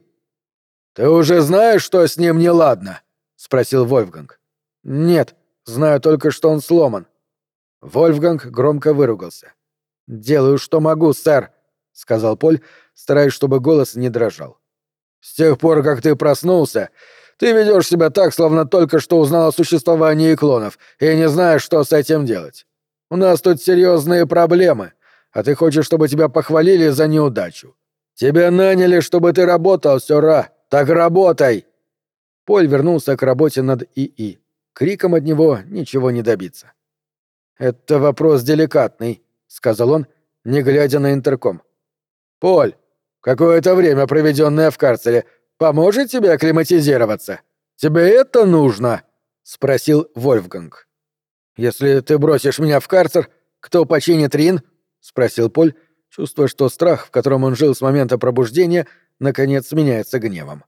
«Ты уже знаешь, что с ним неладно?» — спросил Вольфганг. «Нет, знаю только, что он сломан». Вольфганг громко выругался. «Делаю, что могу, сэр», — сказал Поль, стараясь, чтобы голос не дрожал. «С тех пор, как ты проснулся, ты ведешь себя так, словно только что узнал о существовании клонов, и не знаешь, что с этим делать. У нас тут серьезные проблемы, а ты хочешь, чтобы тебя похвалили за неудачу. Тебя наняли, чтобы ты работал, сёра. Так работай!» Поль вернулся к работе над ИИ. Криком от него ничего не добиться. «Это вопрос деликатный», — сказал он, не глядя на интерком. «Поль, какое-то время, проведенное в карцере, поможет тебе акклиматизироваться? Тебе это нужно?» — спросил Вольфганг. «Если ты бросишь меня в карцер, кто починит Рин?» — спросил Поль, чувствуя, что страх, в котором он жил с момента пробуждения, наконец сменяется гневом.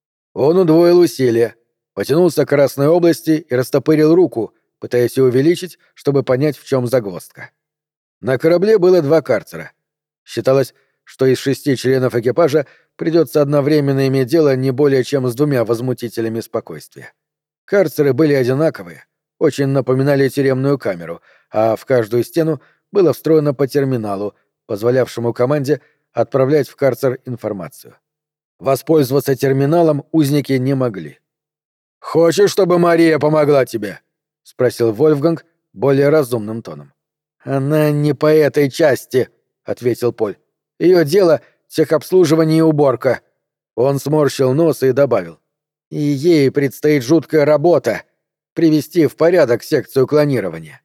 Он удвоил усилия, потянулся к Красной области и растопырил руку, пытаясь ее увеличить, чтобы понять, в чем загвоздка. На корабле было 2 карцера. Считалось, что из 6 членов экипажа придется одновременно иметь дело не более чем с 2 возмутителями спокойствия. Карцеры были одинаковые, очень напоминали тюремную камеру, а в каждую стену было встроено по терминалу, позволявшему команде отправлять в карцер информацию. Воспользоваться терминалом узники не могли. «Хочешь, чтобы Мария помогла тебе?» — спросил Вольфганг более разумным тоном. «Она не по этой части», — ответил Поль. «Ее дело — техобслуживание и уборка». Он сморщил нос и добавил. «И ей предстоит жуткая работа — привести в порядок секцию клонирования».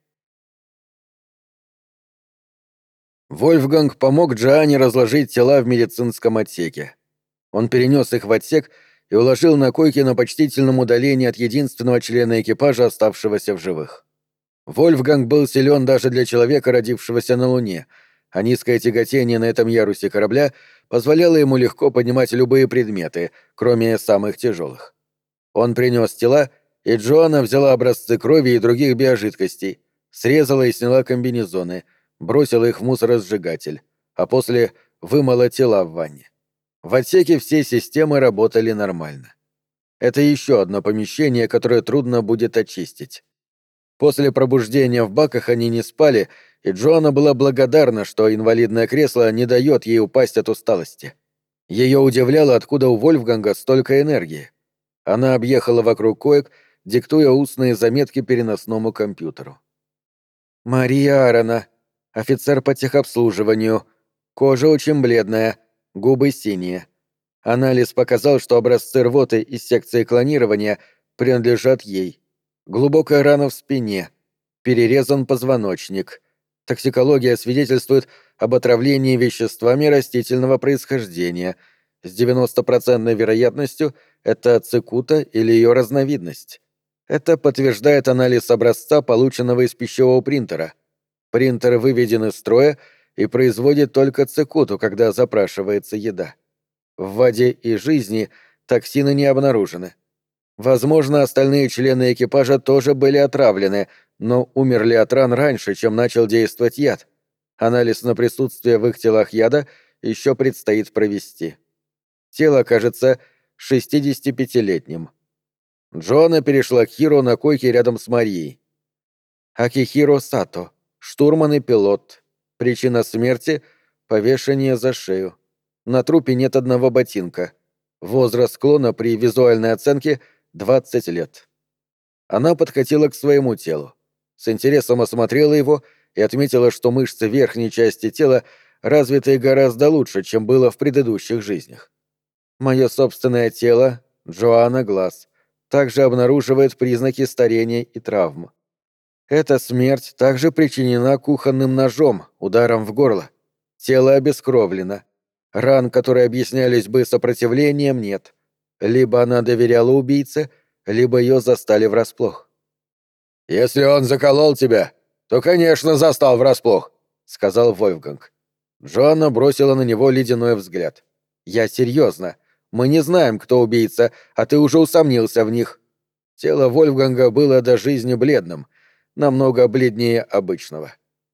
Вольфганг помог Джоанне разложить тела в медицинском отсеке. Он перенес их в отсек и уложил на койке на почтительном удалении от единственного члена экипажа, оставшегося в живых. Вольфганг был силен даже для человека, родившегося на Луне, а низкое тяготение на этом ярусе корабля позволяло ему легко поднимать любые предметы, кроме самых тяжелых. Он принес тела, и Джоанна взяла образцы крови и других биожидкостей, срезала и сняла комбинезоны, бросила их в мусоросжигатель, а после вымыла тела в ванне. В отсеке все системы работали нормально. Это еще одно помещение, которое трудно будет очистить. После пробуждения в баках они не спали, и Джоанна была благодарна, что инвалидное кресло не дает ей упасть от усталости. Ее удивляло, откуда у Вольфганга столько энергии. Она объехала вокруг коек, диктуя устные заметки переносному компьютеру. «Мария Аарона, офицер по техобслуживанию. Кожа очень бледная, губы синие. Анализ показал, что образцы рвоты из секции клонирования принадлежат ей. Глубокая рана в спине. Перерезан позвоночник. Токсикология свидетельствует об отравлении веществами растительного происхождения. С 90% вероятностью это цикута или ее разновидность. Это подтверждает анализ образца, полученного из пищевого принтера. Принтер выведен из строя и производит только цикуту, когда запрашивается еда. В воде и жизни токсины не обнаружены. Возможно, остальные члены экипажа тоже были отравлены, но умерли от ран раньше, чем начал действовать яд. Анализ на присутствие в их телах яда еще предстоит провести. Тело кажется 65-летним. Джоанна перешла к Хиро на койке рядом с Марией. Акихиро Сато, штурман и пилот. Причина смерти — повешение за шею. На трупе нет одного ботинка. Возраст клона при визуальной оценке — 20 лет. Она подкатила к своему телу. С интересом осмотрела его и отметила, что мышцы верхней части тела развиты гораздо лучше, чем было в предыдущих жизнях. Мое собственное тело, Джоанна Глаз, также обнаруживает признаки старения и травм. Эта смерть также причинена кухонным ножом, ударом в горло. Тело обескровлено. Ран, которые объяснялись бы сопротивлением, нет. Либо она доверяла убийце, либо ее застали врасплох. «Если он заколол тебя, то, конечно, застал врасплох», — сказал Вольфганг. Джоанна бросила на него ледяной взгляд. «Я серьезно. Мы не знаем, кто убийца, а ты уже усомнился в них». Тело Вольфганга было до жизни бледным, намного бледнее обычного.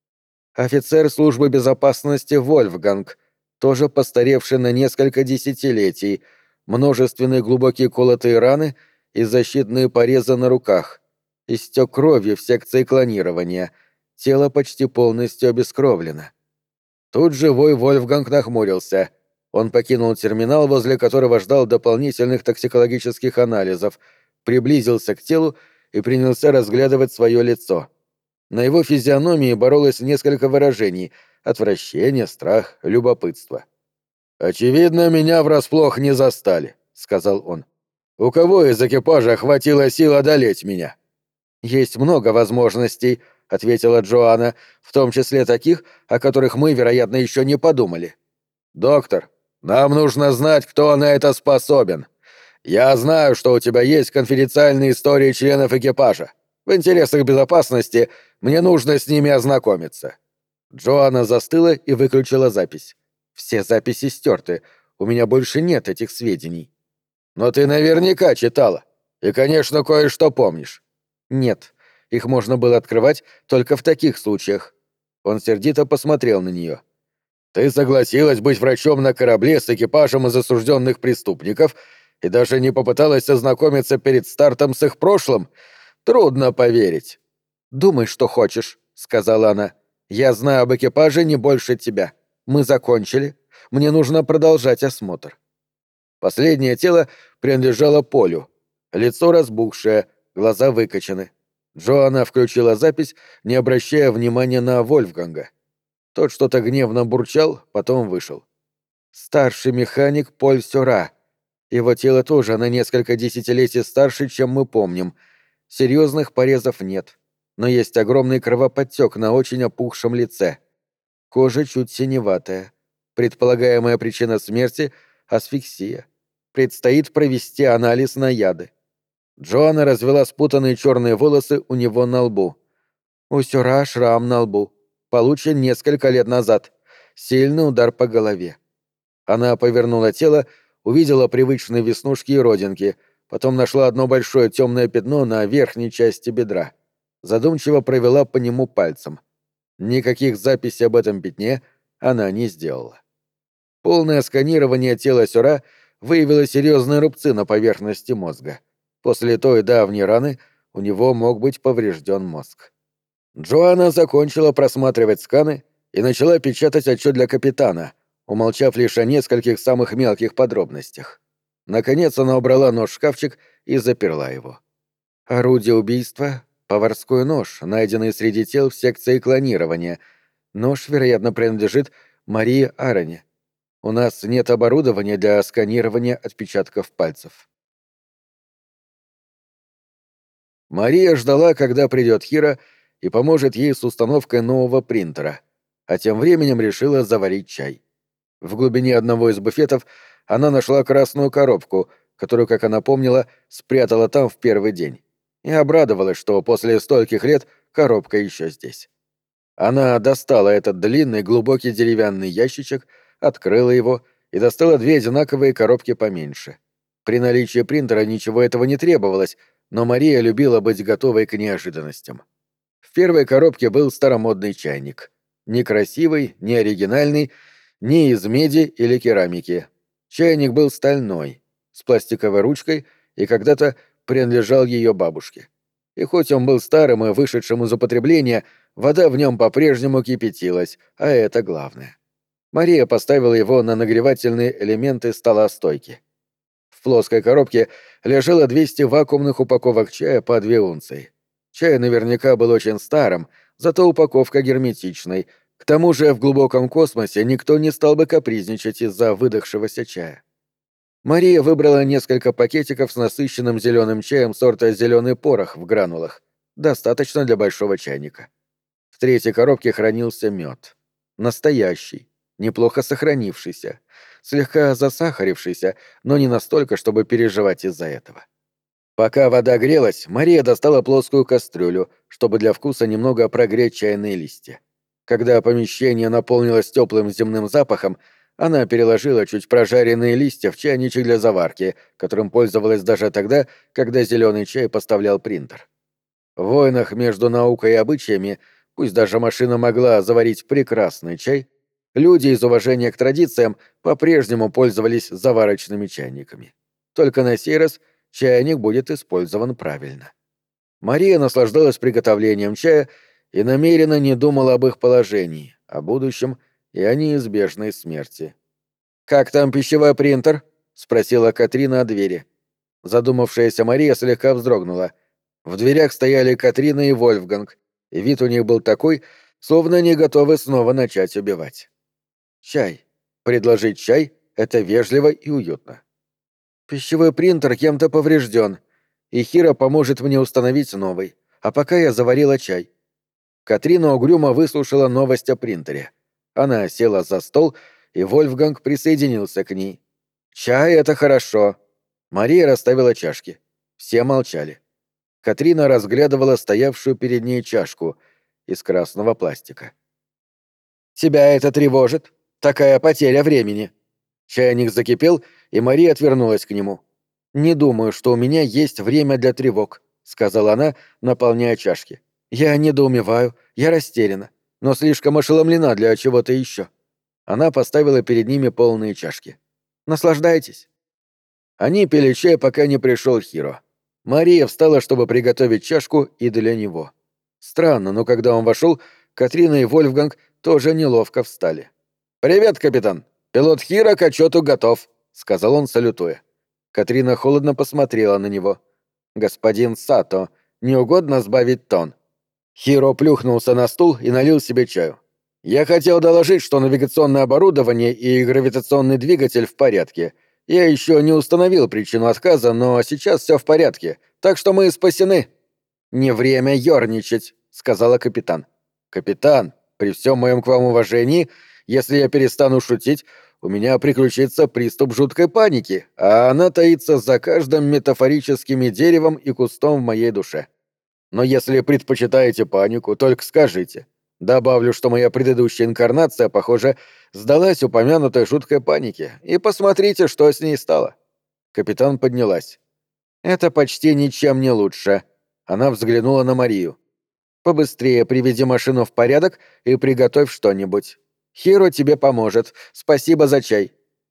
Офицер службы безопасности Вольфганг, тоже постаревший на несколько десятилетий, множественные глубокие колотые раны и защитные порезы на руках. Истек кровью в секции клонирования. Тело почти полностью обескровлено. Тут живой Вольфганг нахмурился. Он покинул терминал, возле которого ждал дополнительных токсикологических анализов, приблизился к телу и принялся разглядывать свое лицо. На его физиономии боролось несколько выражений — отвращение, страх, любопытство. «Очевидно, меня врасплох не застали», — сказал он. «У кого из экипажа хватило сил одолеть меня?» «Есть много возможностей», — ответила Джоанна, «в том числе таких, о которых мы, вероятно, еще не подумали». «Доктор, нам нужно знать, кто на это способен. Я знаю, что у тебя есть конфиденциальные истории членов экипажа. В интересах безопасности мне нужно с ними ознакомиться». Джоанна застыла и выключила запись. «Все записи стерты. У меня больше нет этих сведений». «Но ты наверняка читала. И, конечно, кое-что помнишь». «Нет. Их можно было открывать только в таких случаях». Он сердито посмотрел на нее. «Ты согласилась быть врачом на корабле с экипажем из осужденных преступников и даже не попыталась ознакомиться перед стартом с их прошлым? Трудно поверить». «Думай, что хочешь», — сказала она. «Я знаю об экипаже не больше тебя. Мы закончили. Мне нужно продолжать осмотр». Последнее тело принадлежало Полю. Лицо разбухшее, глаза выкочены. Джоанна включила запись, не обращая внимания на Вольфганга. Тот что-то гневно бурчал, потом вышел. Старший механик Поль Сёра. Его тело тоже на несколько десятилетий старше, чем мы помним. Серьезных порезов нет, но есть огромный кровоподтек на очень опухшем лице. Кожа чуть синеватая. Предполагаемая причина смерти — асфиксия. Предстоит провести анализ на яды. Джоанна развела спутанные черные волосы у него на лбу. У Сёра шрам на лбу. Получен несколько лет назад. Сильный удар по голове. Она повернула тело, увидела привычные веснушки и родинки, потом нашла одно большое темное пятно на верхней части бедра. Задумчиво провела по нему пальцем. Никаких записей об этом пятне она не сделала. Полное сканирование тела Сёра выявило серьезные рубцы на поверхности мозга. После той давней раны у него мог быть поврежден мозг. Джоанна закончила просматривать сканы и начала печатать отчет для капитана, умолчав лишь о нескольких самых мелких подробностях. Наконец она убрала нож в шкафчик и заперла его. Орудие убийства — поварской нож, найденный среди тел в секции клонирования. Нож, вероятно, принадлежит Марии Ароне. У нас нет оборудования для сканирования отпечатков пальцев. Мария ждала, когда придет Хира и поможет ей с установкой нового принтера, а тем временем решила заварить чай. В глубине одного из буфетов она нашла красную коробку, которую, как она помнила, спрятала там в первый день, и обрадовалась, что после стольких лет коробка еще здесь. Она достала этот длинный, глубокий деревянный ящичек, открыла его и достала две одинаковые коробки поменьше. При наличии принтера ничего этого не требовалось, но Мария любила быть готовой к неожиданностям. В первой коробке был старомодный чайник. Некрасивый, не оригинальный, не из меди или керамики. Чайник был стальной, с пластиковой ручкой и когда-то принадлежал ее бабушке. И хоть он был старым и вышедшим из употребления, вода в нем по-прежнему кипятилась, а это главное. Мария поставила его на нагревательные элементы стола-стойки. В плоской коробке лежало 200 вакуумных упаковок чая по 2 унции. Чай наверняка был очень старым, зато упаковка герметичной. К тому же в глубоком космосе никто не стал бы капризничать из-за выдохшегося чая. Мария выбрала несколько пакетиков с насыщенным зеленым чаем сорта «зеленый порох» в гранулах. Достаточно для большого чайника. В третьей коробке хранился мед. Настоящий, неплохо сохранившийся, слегка засахарившийся, но не настолько, чтобы переживать из-за этого. Пока вода грелась, Мария достала плоскую кастрюлю, чтобы для вкуса немного прогреть чайные листья. Когда помещение наполнилось теплым земным запахом, она переложила чуть прожаренные листья в чайничек для заварки, которым пользовалась даже тогда, когда зеленый чай поставлял принтер. В войнах между наукой и обычаями, пусть даже машина могла заварить прекрасный чай, люди из уважения к традициям по-прежнему пользовались заварочными чайниками. Только на сей раз чайник будет использован правильно. Мария наслаждалась приготовлением чая и намеренно не думала об их положении, о будущем и о неизбежной смерти. «Как там пищевой принтер?» — спросила Катрина о двери. Задумавшаяся Мария слегка вздрогнула. В дверях стояли Катрина и Вольфганг, и вид у них был такой, словно они готовы снова начать убивать. «Чай. Предложить чай — это вежливо и уютно. Пищевой принтер кем-то поврежден, и Хира поможет мне установить новый, а пока я заварила чай». Катрина угрюмо выслушала новость о принтере. Она села за стол, и Вольфганг присоединился к ней. «Чай — это хорошо». Мария расставила чашки. Все молчали. Катрина разглядывала стоявшую перед ней чашку из красного пластика. «Тебя это тревожит? Такая потеря времени». Чайник закипел, и Мария отвернулась к нему. «Не думаю, что у меня есть время для тревог», — сказала она, наполняя чашки. «Я недоумеваю, я растеряна, но слишком ошеломлена для чего-то еще». Она поставила перед ними полные чашки. «Наслаждайтесь». Они пили чай, пока не пришел Хиро. Мария встала, чтобы приготовить чашку и для него. Странно, но когда он вошел, Катрина и Вольфганг тоже неловко встали. «Привет, капитан! Пилот Хиро к отчету готов», — сказал он, салютуя. Катрина холодно посмотрела на него. «Господин Сато, не угодно сбавить тон?» Хиро плюхнулся на стул и налил себе чаю. «Я хотел доложить, что навигационное оборудование и гравитационный двигатель в порядке. Я еще не установил причину отказа, но сейчас все в порядке, так что мы спасены». «Не время ёрничать», — сказала капитан. «Капитан, при всем моем к вам уважении, если я перестану шутить, у меня приключится приступ жуткой паники, а она таится за каждым метафорическим деревом и кустом в моей душе. Но если предпочитаете панику, только скажите. Добавлю, что моя предыдущая инкарнация, похоже, сдалась упомянутой жуткой панике, и посмотрите, что с ней стало». Капитан поднялась. «Это почти ничем не лучше». Она взглянула на Марию. «Побыстрее приведи машину в порядок и приготовь что-нибудь. Хиро тебе поможет. Спасибо за чай».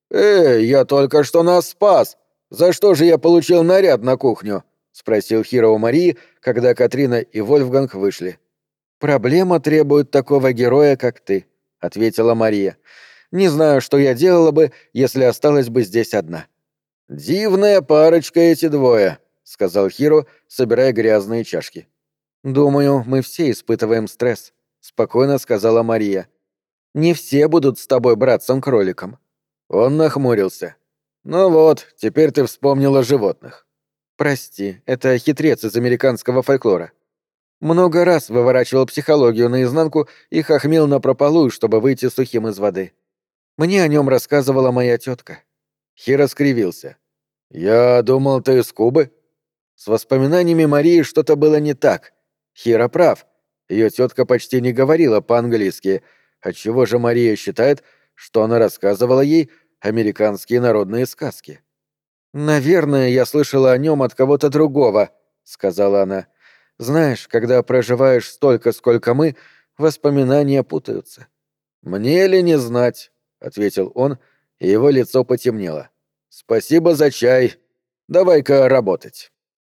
Я только что нас спас! За что же я получил наряд на кухню?» — спросил Хиро у Марии, когда Катрина и Вольфганг вышли. «Проблема требует такого героя, как ты», — ответила Мария. «Не знаю, что я делала бы, если осталась бы здесь одна». «Дивная парочка эти двое», — сказал Хиро, собирая грязные чашки. «Думаю, мы все испытываем стресс», — спокойно сказала Мария. «Не все будут с тобой братцем-кроликом». Он нахмурился. «Ну вот, теперь ты вспомнила животных». «Прости, это хитрец из американского фольклора. Много раз выворачивал психологию наизнанку и хохмил напропалую, чтобы выйти сухим из воды. Мне о нем рассказывала моя тетка». Хиро скривился. «Я думал, ты из Кубы?» С воспоминаниями Марии что-то было не так. Хиро прав. Ее тетка почти не говорила по-английски, отчего же Мария считает, что она рассказывала ей американские народные сказки. «Наверное, я слышала о нем от кого-то другого», — сказала она. «Знаешь, когда проживаешь столько, сколько мы, воспоминания путаются». «Мне ли не знать?» — ответил он, и его лицо потемнело. «Спасибо за чай. Давай-ка работать».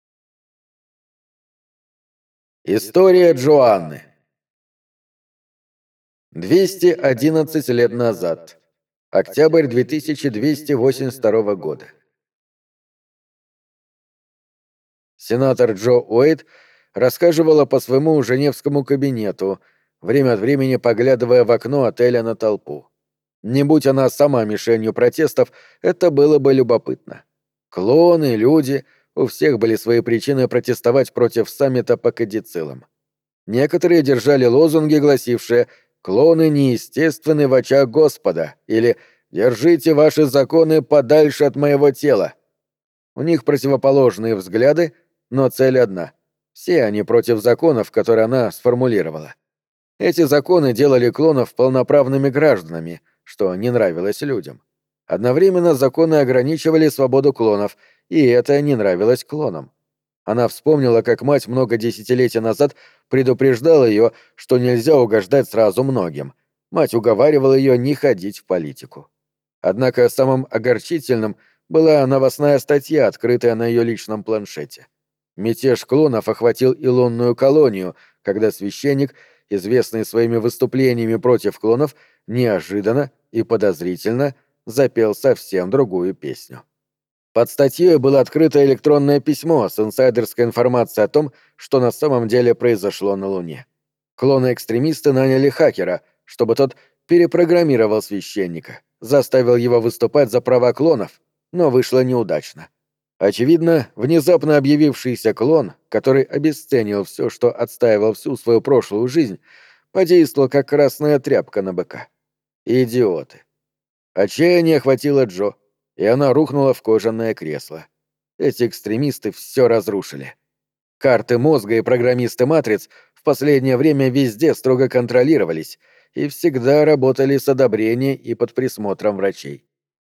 История Джоанны. 211 лет назад. Октябрь 2282 года. Сенатор Джо Уэйт рассказывала по своему женевскому кабинету, время от времени поглядывая в окно отеля на толпу. Не будь она сама мишенью протестов, это было бы любопытно. Клоны, люди, у всех были свои причины протестовать против саммита по кадицилам. Некоторые держали лозунги, гласившие «Клоны неестественны в очах Господа» или «Держите ваши законы подальше от моего тела». У них противоположные взгляды, но цель одна. Все они против законов, которые она сформулировала. Эти законы делали клонов полноправными гражданами, что не нравилось людям. Одновременно законы ограничивали свободу клонов, и это не нравилось клонам. Она вспомнила, как мать много десятилетий назад предупреждала ее, что нельзя угождать сразу многим. Мать уговаривала ее не ходить в политику. Однако самым огорчительным была новостная статья, открытая на ее личном планшете. Мятеж клонов охватил и лунную колонию, когда священник, известный своими выступлениями против клонов, неожиданно и подозрительно запел совсем другую песню. Под статьей было открыто электронное письмо с инсайдерской информацией о том, что на самом деле произошло на Луне. Клоны-экстремисты наняли хакера, чтобы тот перепрограммировал священника, заставил его выступать за права клонов, но вышло неудачно. Очевидно, внезапно объявившийся клон, который обесценил все, что отстаивал всю свою прошлую жизнь, подействовал как красная тряпка на быка. Идиоты. Отчаяние охватило Джо, и она рухнула в кожаное кресло. Эти экстремисты все разрушили. Карты мозга и программисты матриц в последнее время везде строго контролировались и всегда работали с одобрением и под присмотром врачей.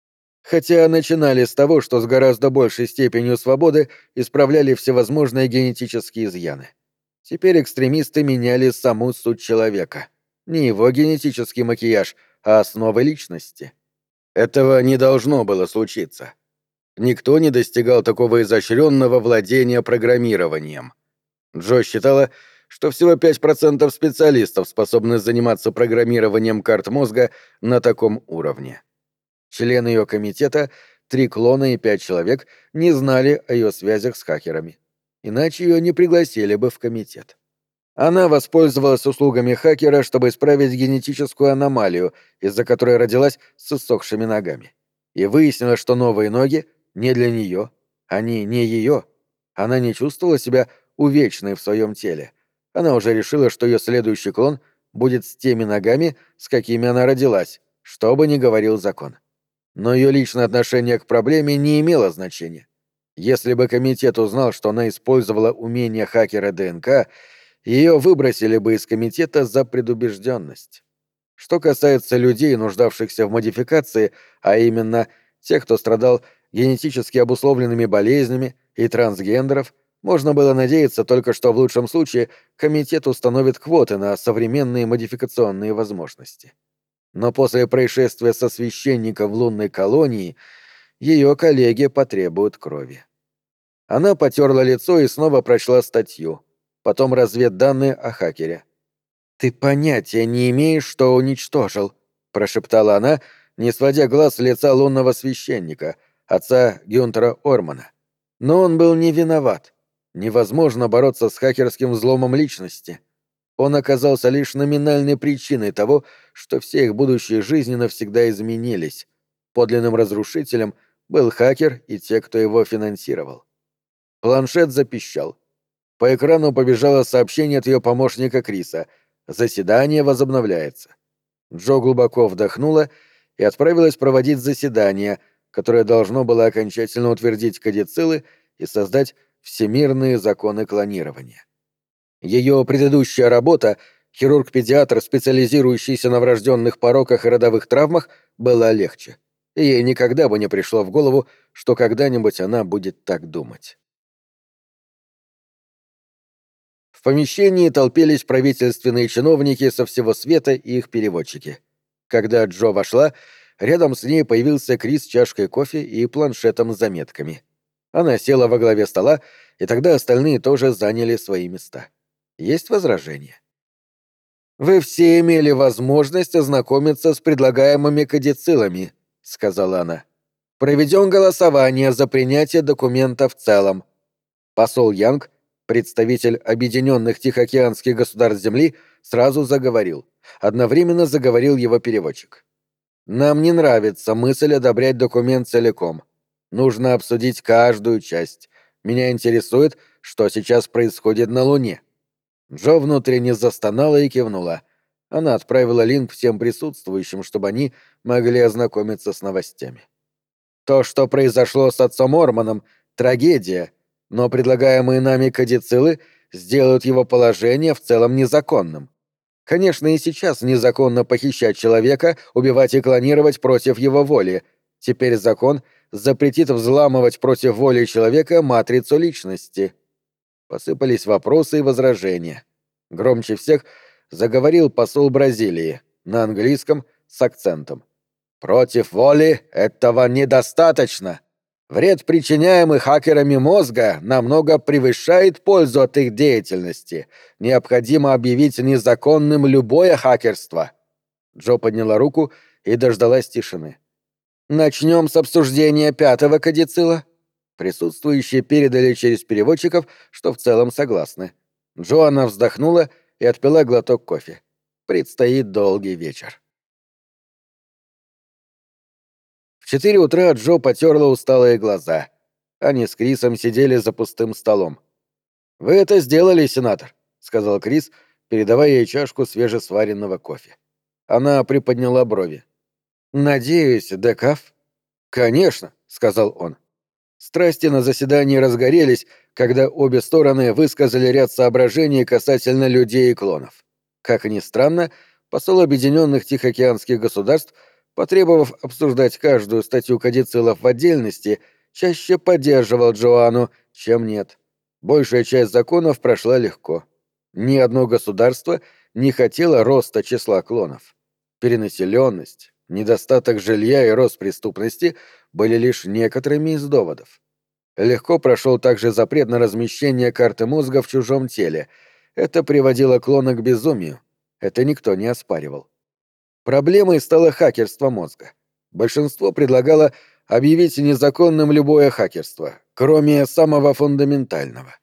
Хотя начинали с того, что с гораздо большей степенью свободы исправляли всевозможные генетические изъяны. Теперь экстремисты меняли саму суть человека. Не его генетический макияж, а основы личности. Этого не должно было случиться. Никто не достигал такого изощренного владения программированием. Джо считала, что всего 5% специалистов способны заниматься программированием карт мозга на таком уровне. Члены ее комитета, 3 клона и 5 человек, не знали о ее связях с хакерами. иначе ее не пригласили бы в комитет. Она воспользовалась услугами хакера, чтобы исправить генетическую аномалию, из-за которой родилась с иссохшими ногами. И выяснила, что новые ноги не для нее, они не ее. Она не чувствовала себя увечной в своем теле. Она уже решила, что ее следующий клон будет с теми ногами, с какими она родилась, что бы ни говорил закон. Но ее личное отношение к проблеме не имело значения. Если бы комитет узнал, что она использовала умение хакера ДНК, ее выбросили бы из комитета за предубежденность. Что касается людей, нуждавшихся в модификации, а именно тех, кто страдал генетически обусловленными болезнями и трансгендеров, можно было надеяться только, что в лучшем случае комитет установит квоты на современные модификационные возможности. Но после происшествия со священником в лунной колонии ее коллеги потребуют крови. Она потерла лицо и снова прочла статью, потом разведданные о хакере. «Ты понятия не имеешь, что уничтожил», — прошептала она, не сводя глаз с лица лунного священника, отца Гюнтера Ормана. Но он был не виноват. Невозможно бороться с хакерским взломом личности. Он оказался лишь номинальной причиной того, что все их будущие жизни навсегда изменились. Подлинным разрушителем был хакер и те, кто его финансировал. Планшет запищал. По экрану побежало сообщение от ее помощника Криса. «Заседание возобновляется». Джо глубоко вдохнула и отправилась проводить заседание, которое должно было окончательно утвердить кодицилы и создать всемирные законы клонирования. Ее предыдущая работа, хирург-педиатр, специализирующийся на врожденных пороках и родовых травмах, была легче. И ей никогда бы не пришло в голову, что когда-нибудь она будет так думать. В помещении толпились правительственные чиновники со всего света и их переводчики. Когда Джо вошла, рядом с ней появился Крис с чашкой кофе и планшетом с заметками. Она села во главе стола, и тогда остальные тоже заняли свои места. Есть возражения? «Вы все имели возможность ознакомиться с предлагаемыми кодицилами», — сказала она. «Проведем голосование за принятие документа в целом». Посол Янг, представитель Объединенных Тихоокеанских государств Земли, сразу заговорил. Одновременно заговорил его переводчик. «Нам не нравится мысль одобрять документ целиком. Нужно обсудить каждую часть. Меня интересует, что сейчас происходит на Луне». Джо внутренне застонала и кивнула. Она отправила линк всем присутствующим, чтобы они могли ознакомиться с новостями. «То, что произошло с отцом Орманом, трагедия, но предлагаемые нами кодицилы сделают его положение в целом незаконным. Конечно, и сейчас незаконно похищать человека, убивать и клонировать против его воли. Теперь закон запретит взламывать против воли человека матрицу личности». Посыпались вопросы и возражения. Громче всех заговорил посол Бразилии, на английском с акцентом. «Против воли этого недостаточно. Вред, причиняемый хакерами мозга, намного превышает пользу от их деятельности. Необходимо объявить незаконным любое хакерство». Джо подняла руку и дождалась тишины. «Начнем с обсуждения пятого кодицила». Присутствующие передали через переводчиков, что в целом согласны. Джоанна вздохнула и отпила глоток кофе. Предстоит долгий вечер. В 4 утра Джо потерла усталые глаза. Они с Крисом сидели за пустым столом. «Вы это сделали, сенатор», — сказал Крис, передавая ей чашку свежесваренного кофе. Она приподняла брови. «Надеюсь, декаф?» «Конечно», — сказал он. Страсти на заседании разгорелись, когда обе стороны высказали ряд соображений касательно людей и клонов. Как ни странно, посол Объединенных Тихоокеанских государств, потребовав обсуждать каждую статью кодицилов в отдельности, чаще поддерживал Джоанну, чем нет. Большая часть законов прошла легко. Ни одно государство не хотело роста числа клонов. Перенаселенность, недостаток жилья и рост преступности были лишь некоторыми из доводов. Легко прошел также запрет на размещение карты мозга в чужом теле. Это приводило клона к безумию. Это никто не оспаривал. Проблемой стало хакерство мозга. Большинство предлагало объявить незаконным любое хакерство, кроме самого фундаментального.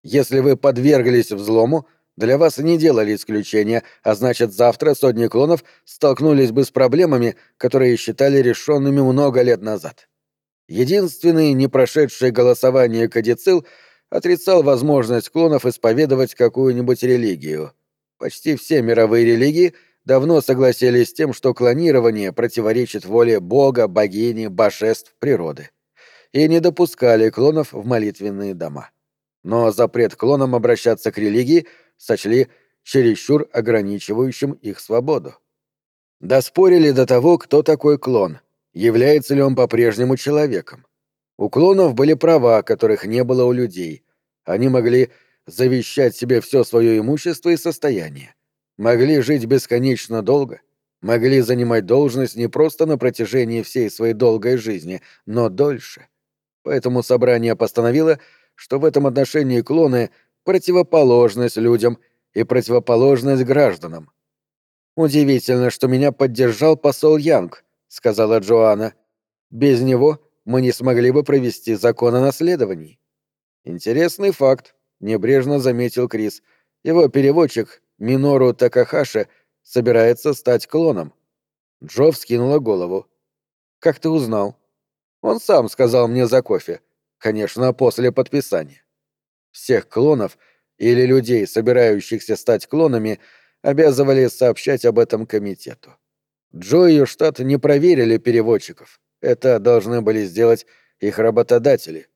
Если вы подверглись взлому, для вас не делали исключения, а значит, завтра сотни клонов столкнулись бы с проблемами, которые считали решенными много лет назад. Единственный не прошедший голосование кадицил отрицал возможность клонов исповедовать какую-нибудь религию. Почти все мировые религии давно согласились с тем, что клонирование противоречит воле Бога, богини, божеств, природы. И не допускали клонов в молитвенные дома. Но запрет клонам обращаться к религии сочли чересчур ограничивающим их свободу. Доспорили до того, кто такой клон, является ли он по-прежнему человеком. У клонов были права, которых не было у людей. Они могли завещать себе все свое имущество и состояние. Могли жить бесконечно долго. Могли занимать должность не просто на протяжении всей своей долгой жизни, но дольше. Поэтому собрание постановило, что в этом отношении клоны — противоположность людям и противоположность гражданам. «Удивительно, что меня поддержал посол Янг», — сказала Джоанна. «Без него мы не смогли бы провести закон о наследовании». «Интересный факт», — небрежно заметил Крис. «Его переводчик, Минору Такахаши, собирается стать клоном». Джо вскинула голову. «Как ты узнал?» «Он сам сказал мне за кофе. Конечно, после подписания». Всех клонов или людей, собирающихся стать клонами, обязывали сообщать об этом комитету. Джо и ее штат не проверили переводчиков. Это должны были сделать их работодатели.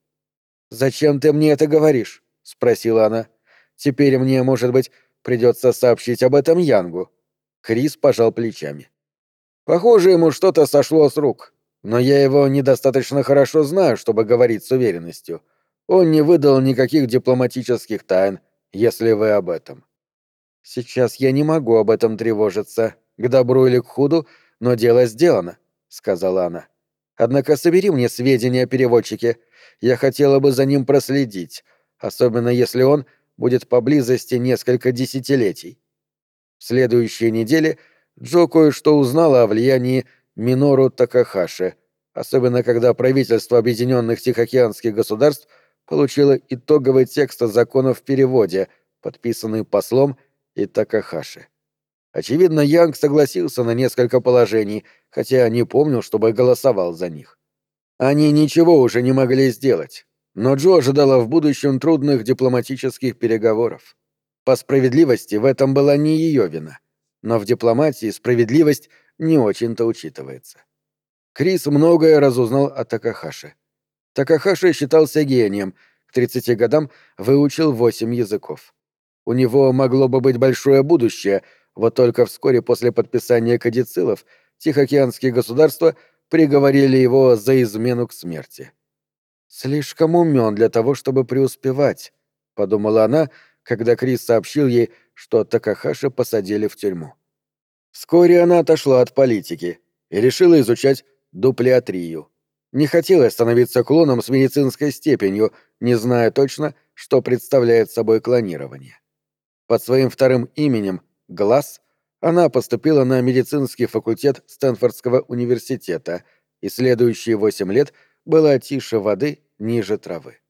«Зачем ты мне это говоришь?» — спросила она. «Теперь мне, может быть, придется сообщить об этом Янгу». Крис пожал плечами. «Похоже, ему что-то сошло с рук. Но я его недостаточно хорошо знаю, чтобы говорить с уверенностью. Он не выдал никаких дипломатических тайн, если вы об этом». «Сейчас я не могу об этом тревожиться. К добру или к худу, но дело сделано», — сказала она. «Однако собери мне сведения о переводчике. Я хотела бы за ним проследить, особенно если он будет поблизости несколько десятилетий». В следующей неделе Джо кое-что узнала о влиянии Минору Такахаши, особенно когда правительство Объединенных Тихоокеанских государств получило итоговый текст законов в переводе, подписанный послом и Такахаши. Очевидно, Янг согласился на несколько положений, хотя не помнил, чтобы голосовал за них. Они ничего уже не могли сделать, но Джо ожидала в будущем трудных дипломатических переговоров. По справедливости в этом была не ее вина, но в дипломатии справедливость не очень-то учитывается. Крис многое разузнал о Такахаши. Такахаши считался гением, к 30 годам выучил 8 языков. У него могло бы быть большое будущее, вот только вскоре после подписания кодицилов Тихоокеанские государства приговорили его за измену к смерти. «Слишком умен для того, чтобы преуспевать», — подумала она, когда Крис сообщил ей, что Такахаши посадили в тюрьму. Вскоре она отошла от политики и решила изучать дуплеатрию. Не хотела становиться клоном с медицинской степенью, не зная точно, что представляет собой клонирование. Под своим вторым именем Глаз она поступила на медицинский факультет Стэнфордского университета и следующие 8 лет была тише воды, ниже травы.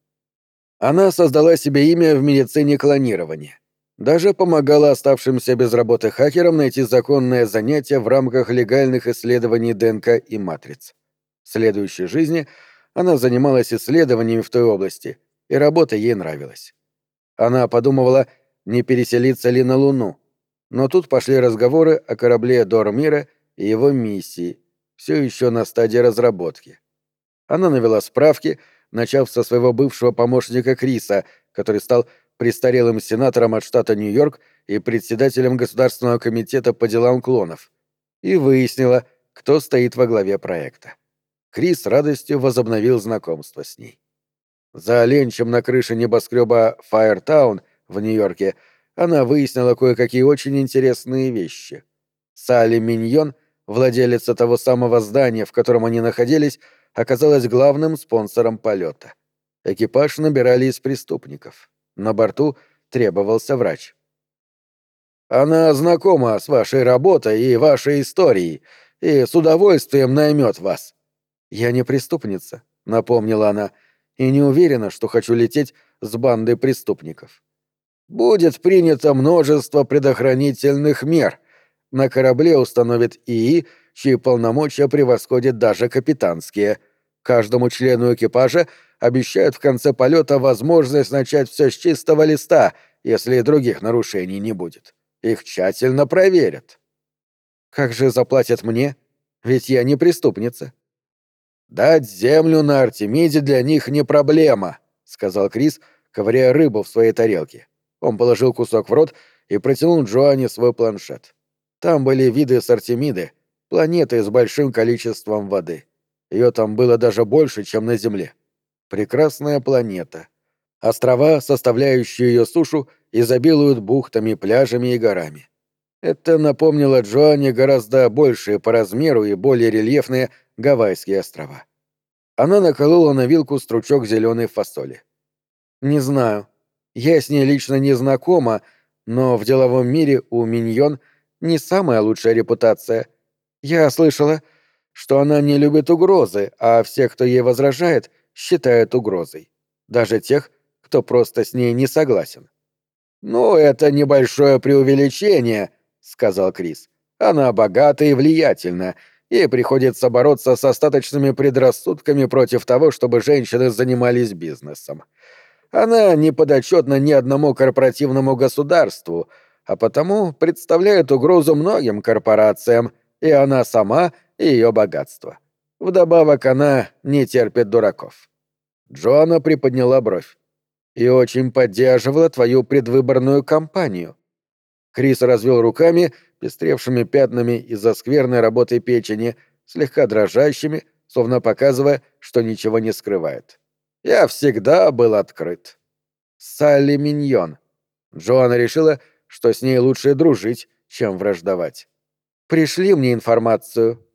Она создала себе имя в медицине клонирования. Даже помогала оставшимся без работы хакерам найти законное занятие в рамках легальных исследований ДНК и матриц. В следующей жизни она занималась исследованиями в той области, и работа ей нравилась. Она подумывала, не переселиться ли на Луну, но тут пошли разговоры о корабле Дормира и его миссии, все еще на стадии разработки. Она навела справки, начав со своего бывшего помощника Криса, который стал престарелым сенатором от штата Нью-Йорк и председателем Государственного комитета по делам клонов, и выяснила, кто стоит во главе проекта. Крис с радостью возобновил знакомство с ней. За ленчем на крыше небоскреба Файртаун в Нью-Йорке она выяснила кое-какие очень интересные вещи. Салли Миньон, владелица того самого здания, в котором они находились, оказалась главным спонсором полета. Экипаж набирали из преступников. На борту требовался врач. «Она знакома с вашей работой и вашей историей, и с удовольствием наймет вас». «Я не преступница», — напомнила она, — «и не уверена, что хочу лететь с бандой преступников. Будет принято множество предохранительных мер. На корабле установят ИИ, чьи полномочия превосходят даже капитанские. Каждому члену экипажа обещают в конце полета возможность начать все с чистого листа, если других нарушений не будет. Их тщательно проверят. Как же заплатят мне? Ведь я не преступница. «Дать землю на Артемиде для них не проблема», — сказал Крис, ковыряя рыбу в своей тарелке. Он положил кусок в рот и протянул Джоанне свой планшет. Там были виды с Артемиды, планеты с большим количеством воды. Ее там было даже больше, чем на Земле. Прекрасная планета. Острова, составляющие ее сушу, изобилуют бухтами, пляжами и горами. Это напомнило Джоанне гораздо большие по размеру и более рельефные Гавайские острова. Она наколола на вилку стручок зеленой фасоли. «Не знаю. Я с ней лично не знакома, но в деловом мире у Миньон не самая лучшая репутация. Я слышала, что она не любит угрозы, а всех, кто ей возражает, считает угрозой. Даже тех, кто просто с ней не согласен». «Ну, это небольшое преувеличение», — сказал Крис. «Она богата и влиятельна. Ей приходится бороться с остаточными предрассудками против того, чтобы женщины занимались бизнесом. Она не подотчетна ни одному корпоративному государству, а потому представляет угрозу многим корпорациям, и она сама, и ее богатство. Вдобавок она не терпит дураков». Джоанна приподняла бровь. «И очень поддерживала твою предвыборную кампанию». Крис развел руками, пестревшими пятнами из-за скверной работы печени, слегка дрожащими, словно показывая, что ничего не скрывает. «Я всегда был открыт». Салли Миньон. Джоанна решила, что с ней лучше дружить, чем враждовать. «Пришли мне информацию»,